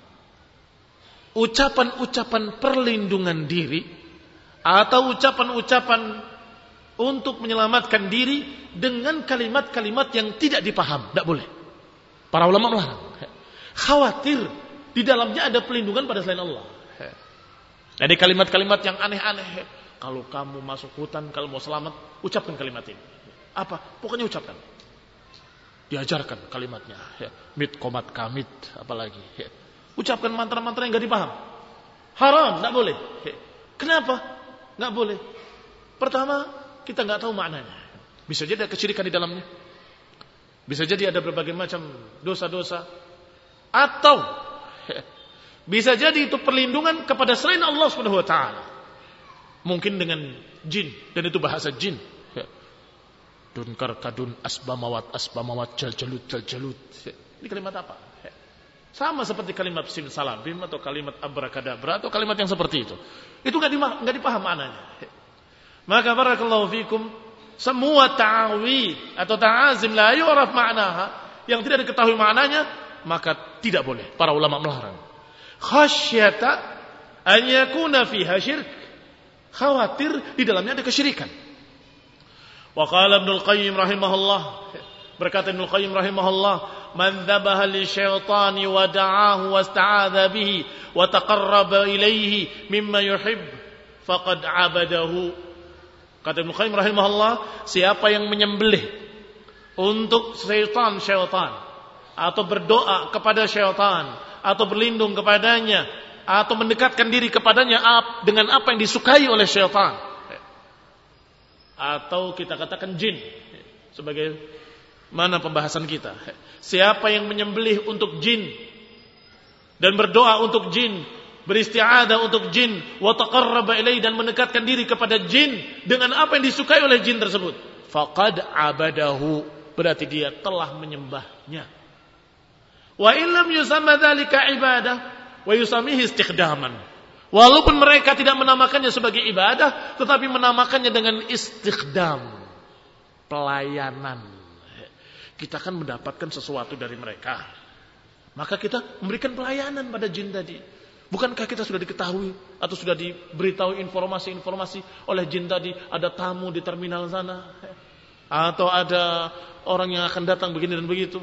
ucapan-ucapan perlindungan diri atau ucapan-ucapan untuk menyelamatkan diri dengan kalimat-kalimat yang tidak dipaham. Tidak boleh. Para ulama melarang. Khawatir di dalamnya ada pelindungan pada selain Allah. Jadi kalimat-kalimat yang aneh-aneh. Kalau kamu masuk hutan, kalau mau selamat, ucapkan kalimat ini. Apa? Pokoknya ucapkan. Diajarkan kalimatnya. Ya. Mit komat kamit, apalagi. Ya. Ucapkan mantra-mantra yang nggak dipaham. Haram, nggak boleh. Ya. Kenapa? Nggak boleh. Pertama, kita nggak tahu maknanya. Bisa jadi ada kesyirikan di dalamnya. Bisa jadi ada berbagai macam dosa-dosa. Atau ya, bisa jadi itu perlindungan kepada selain Allah Subhanahu wa taala. Mungkin dengan jin, dan itu bahasa jin. Ya. Dunkar kadun asbamawat asbamawat jaljalut jaljalut. Ya. Ini kalimat apa? Ya. Sama seperti kalimat simsalabim atau kalimat abrakadabra atau kalimat yang seperti itu. Itu nggak nggak dipaham maknanya. Ya. Maka barakallahu fikum, semua ta'awid atau ta'azim la yu'raf ma'naha, yang tidak diketahui maknanya, maka tidak boleh. Para ulama melarang. Khasyata an yakuna fiha syirk. Khawatir di dalamnya ada kesyirikan. Wa qala Ibnu Al-Qayyim rahimahullah, berkata Ibnu Al-Qayyim rahimahullah, man dzabaha lisyaitani wa da'ahu wasta'adza bihi wa taqarraba ilayhi mimma yuhib faqad 'abadahu. Kata Ibnu Al-Qayyim rahimahullah, siapa yang menyembelih untuk syaitan-syaitan atau berdoa kepada syaitan atau berlindung kepadanya atau mendekatkan diri kepadanya dengan apa yang disukai oleh syaitan, atau kita katakan jin, sebagai mana pembahasan kita. Siapa yang menyembelih untuk jin dan berdoa untuk jin, beristi'adah untuk jin, wa taqarraba ilaihi, dan mendekatkan diri kepada jin dengan apa yang disukai oleh jin tersebut, faqad abadahu, berarti dia telah menyembahnya. Wa illam yusamma dzalika ibadah wa yusamihi istikhdaman. Walaupun mereka tidak menamakannya sebagai ibadah, tetapi menamakannya dengan istikhdam, pelayanan. Kita akan mendapatkan sesuatu dari mereka, maka kita memberikan pelayanan pada jin tadi. Bukankah kita sudah diketahui atau sudah diberitahu informasi-informasi oleh jin tadi, ada tamu di terminal sana, atau ada orang yang akan datang begini dan begitu.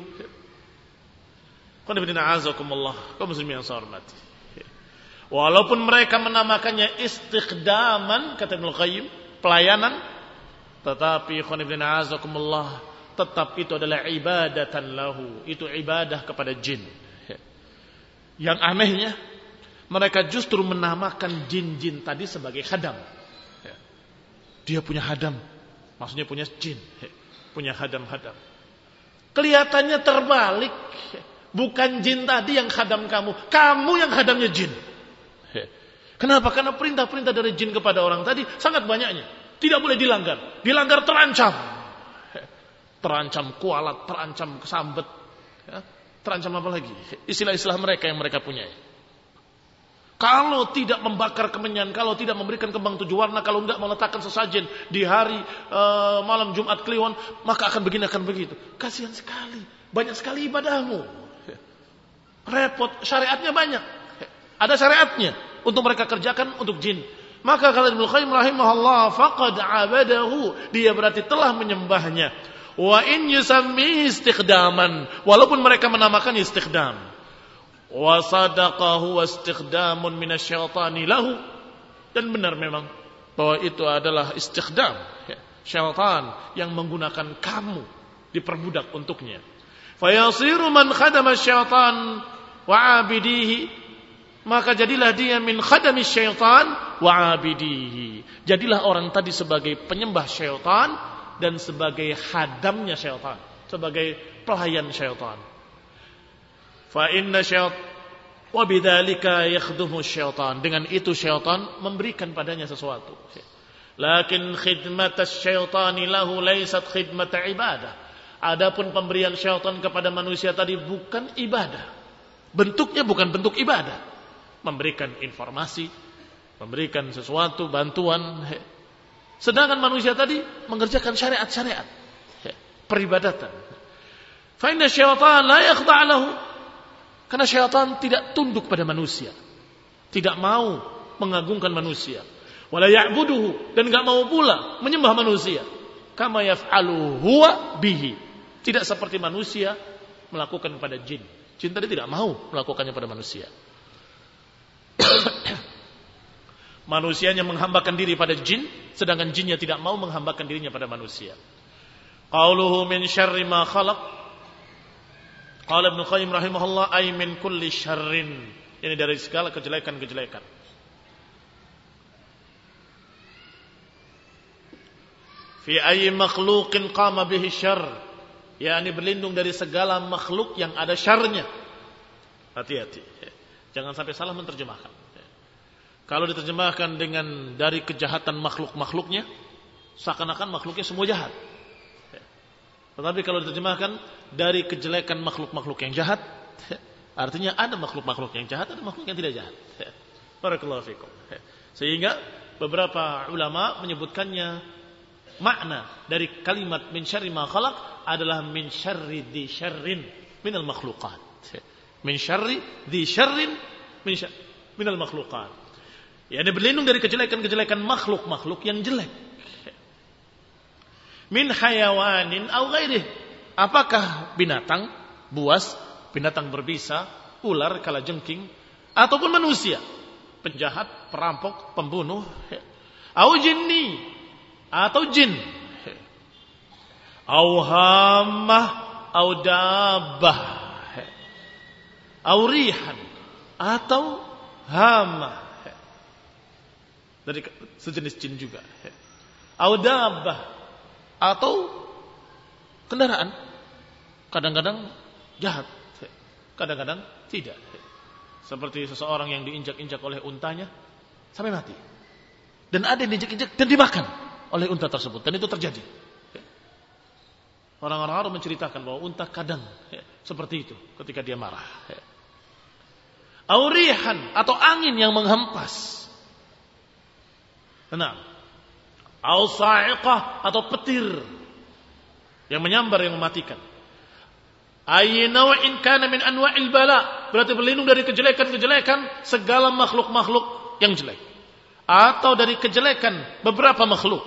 Qul inna a'azakumullah, kaum muslimin yang saya hormati. Walaupun mereka menamakannya istikhdaman, kata Ibnu Qayyim, pelayanan, tetapi khon ibn a'azakumullah, tetap itu adalah ibadatan lahu, itu ibadah kepada jin. Yang anehnya, mereka justru menamakan jin-jin tadi sebagai khadam. Dia punya hadam, maksudnya punya jin, punya hadam-hadam. Kelihatannya terbalik, bukan jin tadi yang khadam kamu, kamu yang khadamnya jin. Kenapa? Karena perintah-perintah dari jin kepada orang tadi sangat banyaknya. Tidak boleh dilanggar. Dilanggar terancam. Terancam kualat, terancam kesambet. Terancam apa lagi? Istilah-istilah mereka yang mereka punya. Kalau tidak membakar kemenyan, kalau tidak memberikan kembang tujuh warna, kalau enggak meletakkan sesajen di hari uh, malam Jumat Kliwon, maka akan begini, akan begitu. Kasihan sekali. Banyak sekali ibadahmu. Repot. Syariatnya banyak. Ada syariatnya untuk mereka kerjakan untuk jin. Maka kata Ibnu Qayyim rahimahullah, faqad abadahu, dia berarti telah menyembahnya. Wa in yusammi istikhdaman, walaupun mereka menamakan istikhdam. Wa sadaqahu wastikhdamun minasyaitani lahu, dan benar memang bahwa itu adalah istikhdam, syaitan yang menggunakan kamu, diperbudak untuknya. Fayasiru man khadama syaitan wa abidihi, maka jadilah dia min khadami syaitan wa abidihi. Jadilah orang tadi sebagai penyembah syaitan dan sebagai hadamnya syaitan, sebagai pelayan syaitan. Fa inna syaitan wa bidzalika yakhdumu syaitan, dengan itu syaitan memberikan padanya sesuatu. Lakin khidmatas syaitani lahu laysat khidmat ibadah. Adapun pemberian syaitan kepada manusia tadi bukan ibadah. Bentuknya bukan bentuk ibadah. Memberikan informasi, memberikan sesuatu, bantuan. Sedangkan manusia tadi mengerjakan syariat-syariat, peribadatan. Fa inna syaitan la yakhda' lahu, karena syaitan tidak tunduk pada manusia, tidak mau mengagungkan manusia. Wala ya'buduhu, dan enggak mau pula menyembah manusia. Kama yaf'alu huwa bihi, tidak seperti manusia melakukan pada jin. Jin tadi tidak mau melakukannya pada manusia. Manusianya menghambakan diri pada jin, sedangkan jinnya tidak mau menghambakan dirinya pada manusia. Qauluhu min syarri ma khalaq, qala Ibnu Qayyim rahimahullah, ay min kulli syarrin, ini dari segala kejelekan-kejelekan. Fi ayyi makhluqin qama bihi syarr, yakni berlindung dari segala makhluk yang ada syarrnya. Hati-hati, jangan sampai salah menerjemahkan. Kalau diterjemahkan dengan dari kejahatan makhluk-makhluknya, seakan-akan makhluknya semua jahat. Tetapi kalau diterjemahkan dari kejelekan makhluk-makhluk yang jahat, artinya ada makhluk-makhluk yang jahat, ada makhluk yang tidak jahat. Barakallahu fikum. Sehingga beberapa ulama menyebutkannya, makna dari kalimat min syarri ma khalaq adalah min syarri di syarrin minal makhluqat. Min syarri di syarrin min syarri minal makhluqat. Ya, dia berlindung dari kejelekan-kejelekan makhluk-makhluk yang jelek. Min hayawanin aw ghairih, apakah binatang, buas, binatang berbisa, ular, kalajengking, ataupun manusia, penjahat, perampok, pembunuh, au jinni, atau jin, au hammah, au dabbah, au rihan, atau hama, dari sejenis jin juga, Au dabbah, atau kendaraan. Kadang-kadang jahat, kadang-kadang tidak. Seperti seseorang yang diinjak-injak oleh untanya sampai mati. Dan ada yang diinjak-injak dan dimakan oleh unta tersebut. Dan itu terjadi. Orang-orang Arab menceritakan bahwa unta kadang seperti itu ketika dia marah. Aurihan, atau angin yang menghempas. Tenang. Au sa'iqah, atau petir yang menyambar, yang mematikan. Ayy naw'in kana min anwa'il bala, berarti berlindung dari kejelekan-kejelekan segala makhluk-makhluk yang jelek, atau dari kejelekan beberapa makhluk.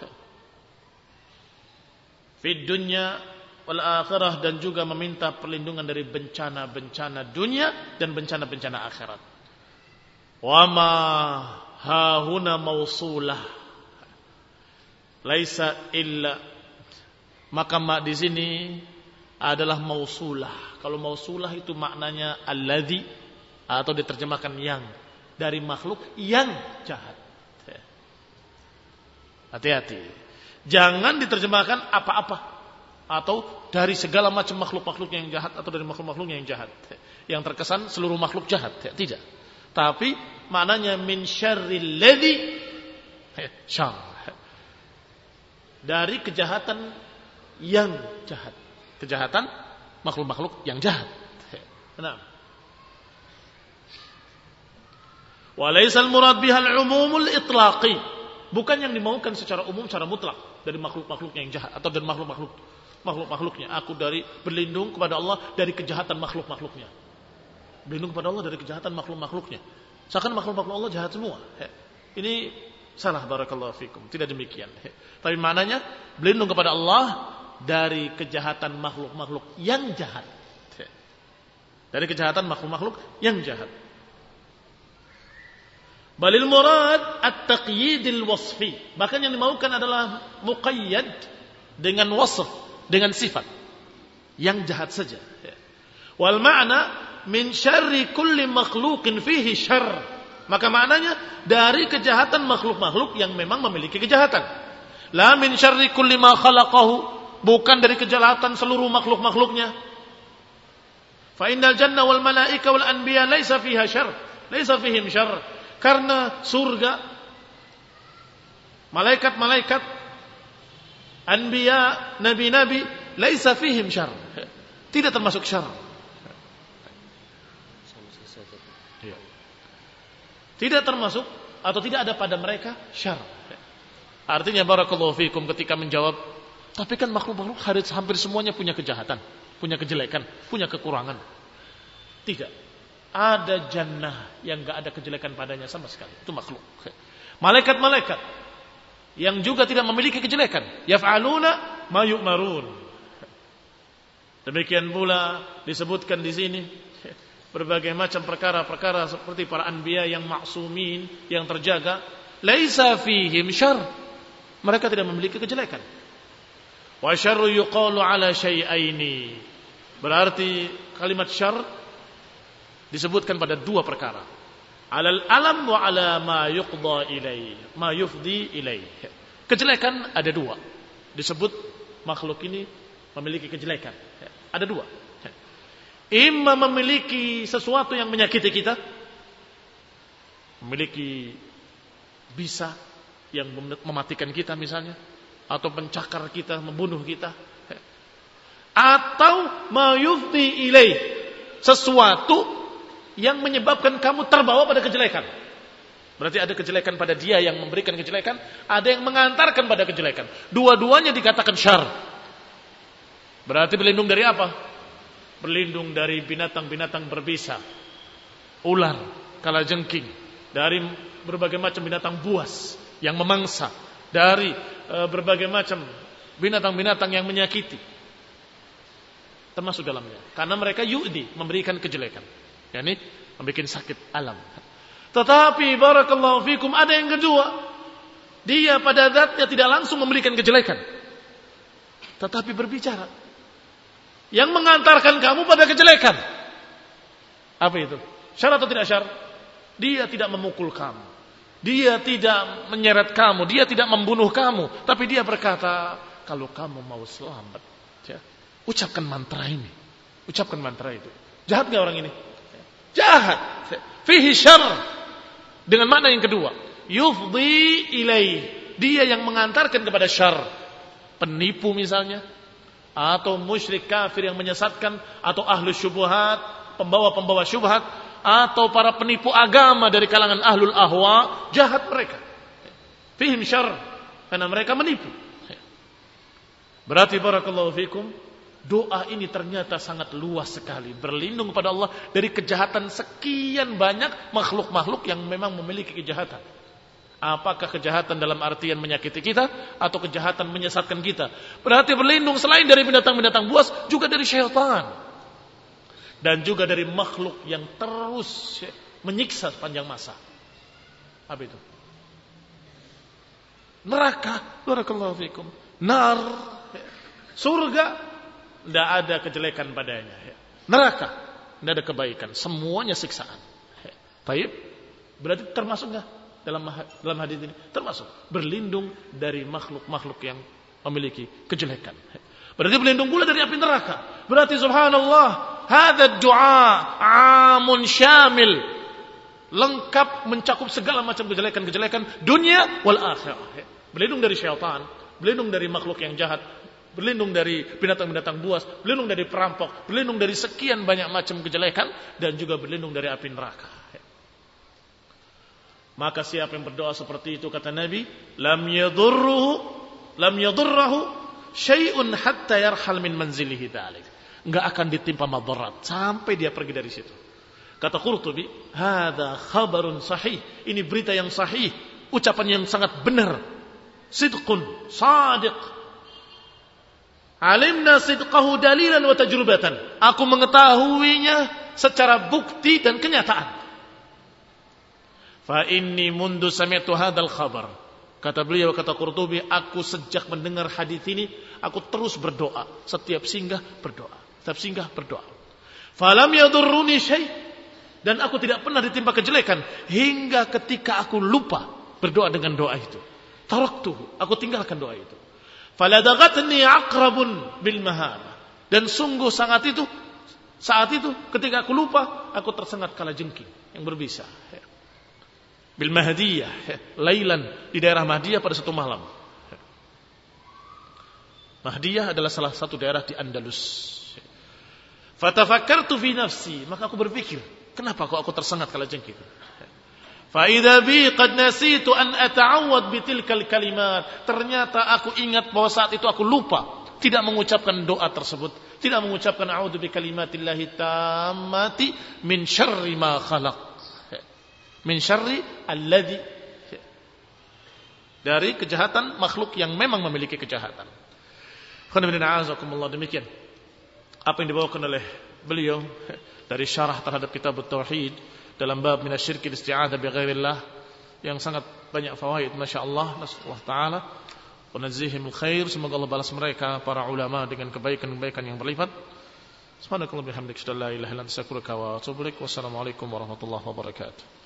Fid dunya wal akhirah, dan juga meminta perlindungan dari bencana-bencana dunia dan bencana-bencana akhirat. Wa ma hahuna mausulah laisa illa, maka mak di sini adalah mausulah. Kalau mausulah itu maknanya alladzi, atau diterjemahkan yang, dari makhluk yang jahat. Hati-hati. Jangan diterjemahkan apa-apa, atau dari segala macam makhluk-makhluk yang jahat, atau dari makhluk-makhluk yang jahat. Yang terkesan seluruh makhluk jahat. Tidak. Tapi maknanya min syarril ladzi syarr, dari kejahatan yang jahat. Kejahatan makhluk-makhluk yang jahat. Nah. Walaisal murad bihal umumul itlaqi, bukan yang dimaukan secara umum, secara mutlak, dari makhluk-makhluknya yang jahat, atau dari makhluk-makhluk makhluk-makhluknya. Aku dari berlindung kepada Allah dari kejahatan makhluk-makhluknya. Berlindung kepada Allah dari kejahatan makhluk-makhluknya. Seakan makhluk-makhluk Allah jahat semua. Ini salah, barakallahu fikum. Tidak demikian. Tapi maknanya berlindung kepada Allah dari kejahatan makhluk-makhluk yang jahat. Dari kejahatan makhluk-makhluk yang jahat. Balil murad at-taqyidil wasfi. Bahkan yang dimaukan adalah muqayyad dengan wasf, dengan sifat yang jahat saja. Wal ma'na min syarri kulli makhluqin fihi syarr. Maka maknanya dari kejahatan makhluk-makhluk yang memang memiliki kejahatan. La min syarri kulli ma khalaqahu, bukan dari kejahatan seluruh makhluk-makhluknya. Fa innal janna wal malaika wal anbiya laisa fiha syarr, laisa fihim syarr. Karena surga, malaikat-malaikat, anbiya, nabi-nabi, laisa fihim syarr, tidak termasuk syarr. Tidak termasuk atau tidak ada pada mereka syarr. Artinya barakallahu fikum ketika menjawab, tapi kan makhluk-makhluk hampir semuanya punya kejahatan, punya kejelekan, punya kekurangan. Tidak. Ada jannah yang enggak ada kejelekan padanya sama sekali. Itu makhluk. Malaikat-malaikat yang juga tidak memiliki kejelekan, yaf'aluna ma yu'marun. Demikian pula disebutkan di sini berbagai macam perkara-perkara seperti para anbiya yang maksumin, yang terjaga, laisa fihim syarr. Mereka tidak memiliki kejelekan. Wa syarru yuqalu ala syai'aini. Berarti kalimat syarr disebutkan pada dua perkara. Alal alam wa ala ma yuqda ilaih, ma yufdi ilaih. Kejelekan ada dua. Disebut makhluk ini memiliki kejelekan. Ada dua. Imma memiliki sesuatu yang menyakiti kita, memiliki bisa yang mematikan kita misalnya, atau mencakar kita, membunuh kita, atau ma yufdi ilaih, sesuatu yang menyebabkan kamu terbawa pada kejelekan. Berarti ada kejelekan pada dia yang memberikan kejelekan, ada yang mengantarkan pada kejelekan. Dua-duanya dikatakan syarr. Berarti berlindung dari apa? Berlindung dari binatang-binatang berbisa, ular, kalajengking, dari berbagai macam binatang buas yang memangsa, dari e, berbagai macam binatang-binatang yang menyakiti, termasuk dalamnya. Karena mereka yu'di, memberikan kejelekan, yakni membuat sakit alam. Tetapi barakallahu fikum, ada yang kedua, dia pada zatnya tidak langsung memberikan kejelekan, tetapi berbicara yang mengantarkan kamu pada kejelekan. Apa itu? Syarr atau tidak syarr? Dia tidak memukul kamu, Dia tidak menyeret kamu, dia tidak membunuh kamu, tapi dia berkata, kalau kamu mau selamat, ya, ucapkan mantra ini. Ucapkan mantra itu. Jahat enggak orang ini? Jahat. Fihi syarr. Dengan makna yang kedua, yufdi ilaih. Dia yang mengantarkan kepada syarr. Penipu misalnya, atau musyrik kafir yang menyesatkan, atau ahlu syubhat, pembawa-pembawa syubhat, atau para penipu agama dari kalangan ahlul ahwa, jahat mereka. Fihim syarr, karena mereka menipu. Berarti barakallahu fikum, doa ini ternyata sangat luas sekali, berlindung kepada Allah dari kejahatan sekian banyak makhluk-makhluk yang memang memiliki kejahatan. Apakah kejahatan dalam artian menyakiti kita atau kejahatan menyesatkan kita? Berarti berlindung selain dari binatang-binatang buas juga dari syaitan. Dan juga dari makhluk yang terus menyiksa sepanjang masa. Apa itu? Neraka. Barakallahu fikum. Nar. Surga. Tidak ada kejelekan padanya. Neraka. Tidak ada kebaikan. Semuanya siksaan. Baik. Berarti termasuk enggak dalam dalam hadis ini? Termasuk. Berlindung dari makhluk-makhluk yang memiliki kejelekan. Berarti berlindung pula dari api neraka. Berarti subhanallah. Hadza du'a amun syamil, lengkap mencakup segala macam kejelekan-kejelekan dunia wal akhirah. Berlindung dari syaitan, berlindung dari makhluk yang jahat, berlindung dari binatang-binatang buas, berlindung dari perampok, berlindung dari sekian banyak macam kejelekan, dan juga berlindung dari api neraka. Maka siapa yang berdoa seperti itu, kata Nabi, lam yadurruhu lam yadurruhu syai'un hatta yarhal min manzilihi dzalik. Enggak akan ditimpa madarat sampai dia pergi dari situ. Kata Qurtubi, hadza khabarun sahih. Ini berita yang sahih, ucapan yang sangat benar. Sidqun, sadiq. Alimna sidqahu dalilan wa tajrubatan. Aku mengetahuinya secara bukti dan kenyataan. Fa inni mundu sami'tu hadzal khabar. Kata beliau, kata Qurtubi, aku sejak mendengar hadis ini, aku terus berdoa. Setiap singgah berdoa. Setiap singgah berdoa. Falam yadurruni syai', dan aku tidak pernah ditimpa kejelekan hingga ketika aku lupa berdoa dengan doa itu. Taraktuhu, aku tinggalkan doa itu. Faladaghatni aqrabun bil mahana, dan sungguh sangat itu saat itu ketika aku lupa, aku tersengat kalajengking yang berbisa. Bil Mahdiyah, lailan, di daerah Mahdiyah pada satu malam. Mahdiyah adalah salah satu daerah di Andalus. Fatafakkartu fi nafsi, maka aku berpikir, kenapa kok aku tersengat kalajengking? Fa idza bi qad nasitu an ata'awwad bi tilkal kalimat. Ternyata aku ingat bahwa saat itu aku lupa tidak mengucapkan doa tersebut, tidak mengucapkan a'udzu bi kalimatillahi tammati min syarri ma khalaq. Min syarri alladzi, dari kejahatan makhluk yang memang memiliki kejahatan. Demikian apa yang dibawakan oleh beliau dari syarah terhadap kitab Tauhid dalam bab minasyirki isti'adzah bi ghairillah yang sangat banyak fawaid, masyaallah. Nasallahu taala wa nazihimul khair, semoga Allah balas mereka para ulama dengan kebaikan-kebaikan yang berlipat. Subhanakallahumma bihamdika, la ilaha illa anta, astaghfiruka wa atubu ilaik. Wassalamualaikum warahmatullahi wabarakatuh.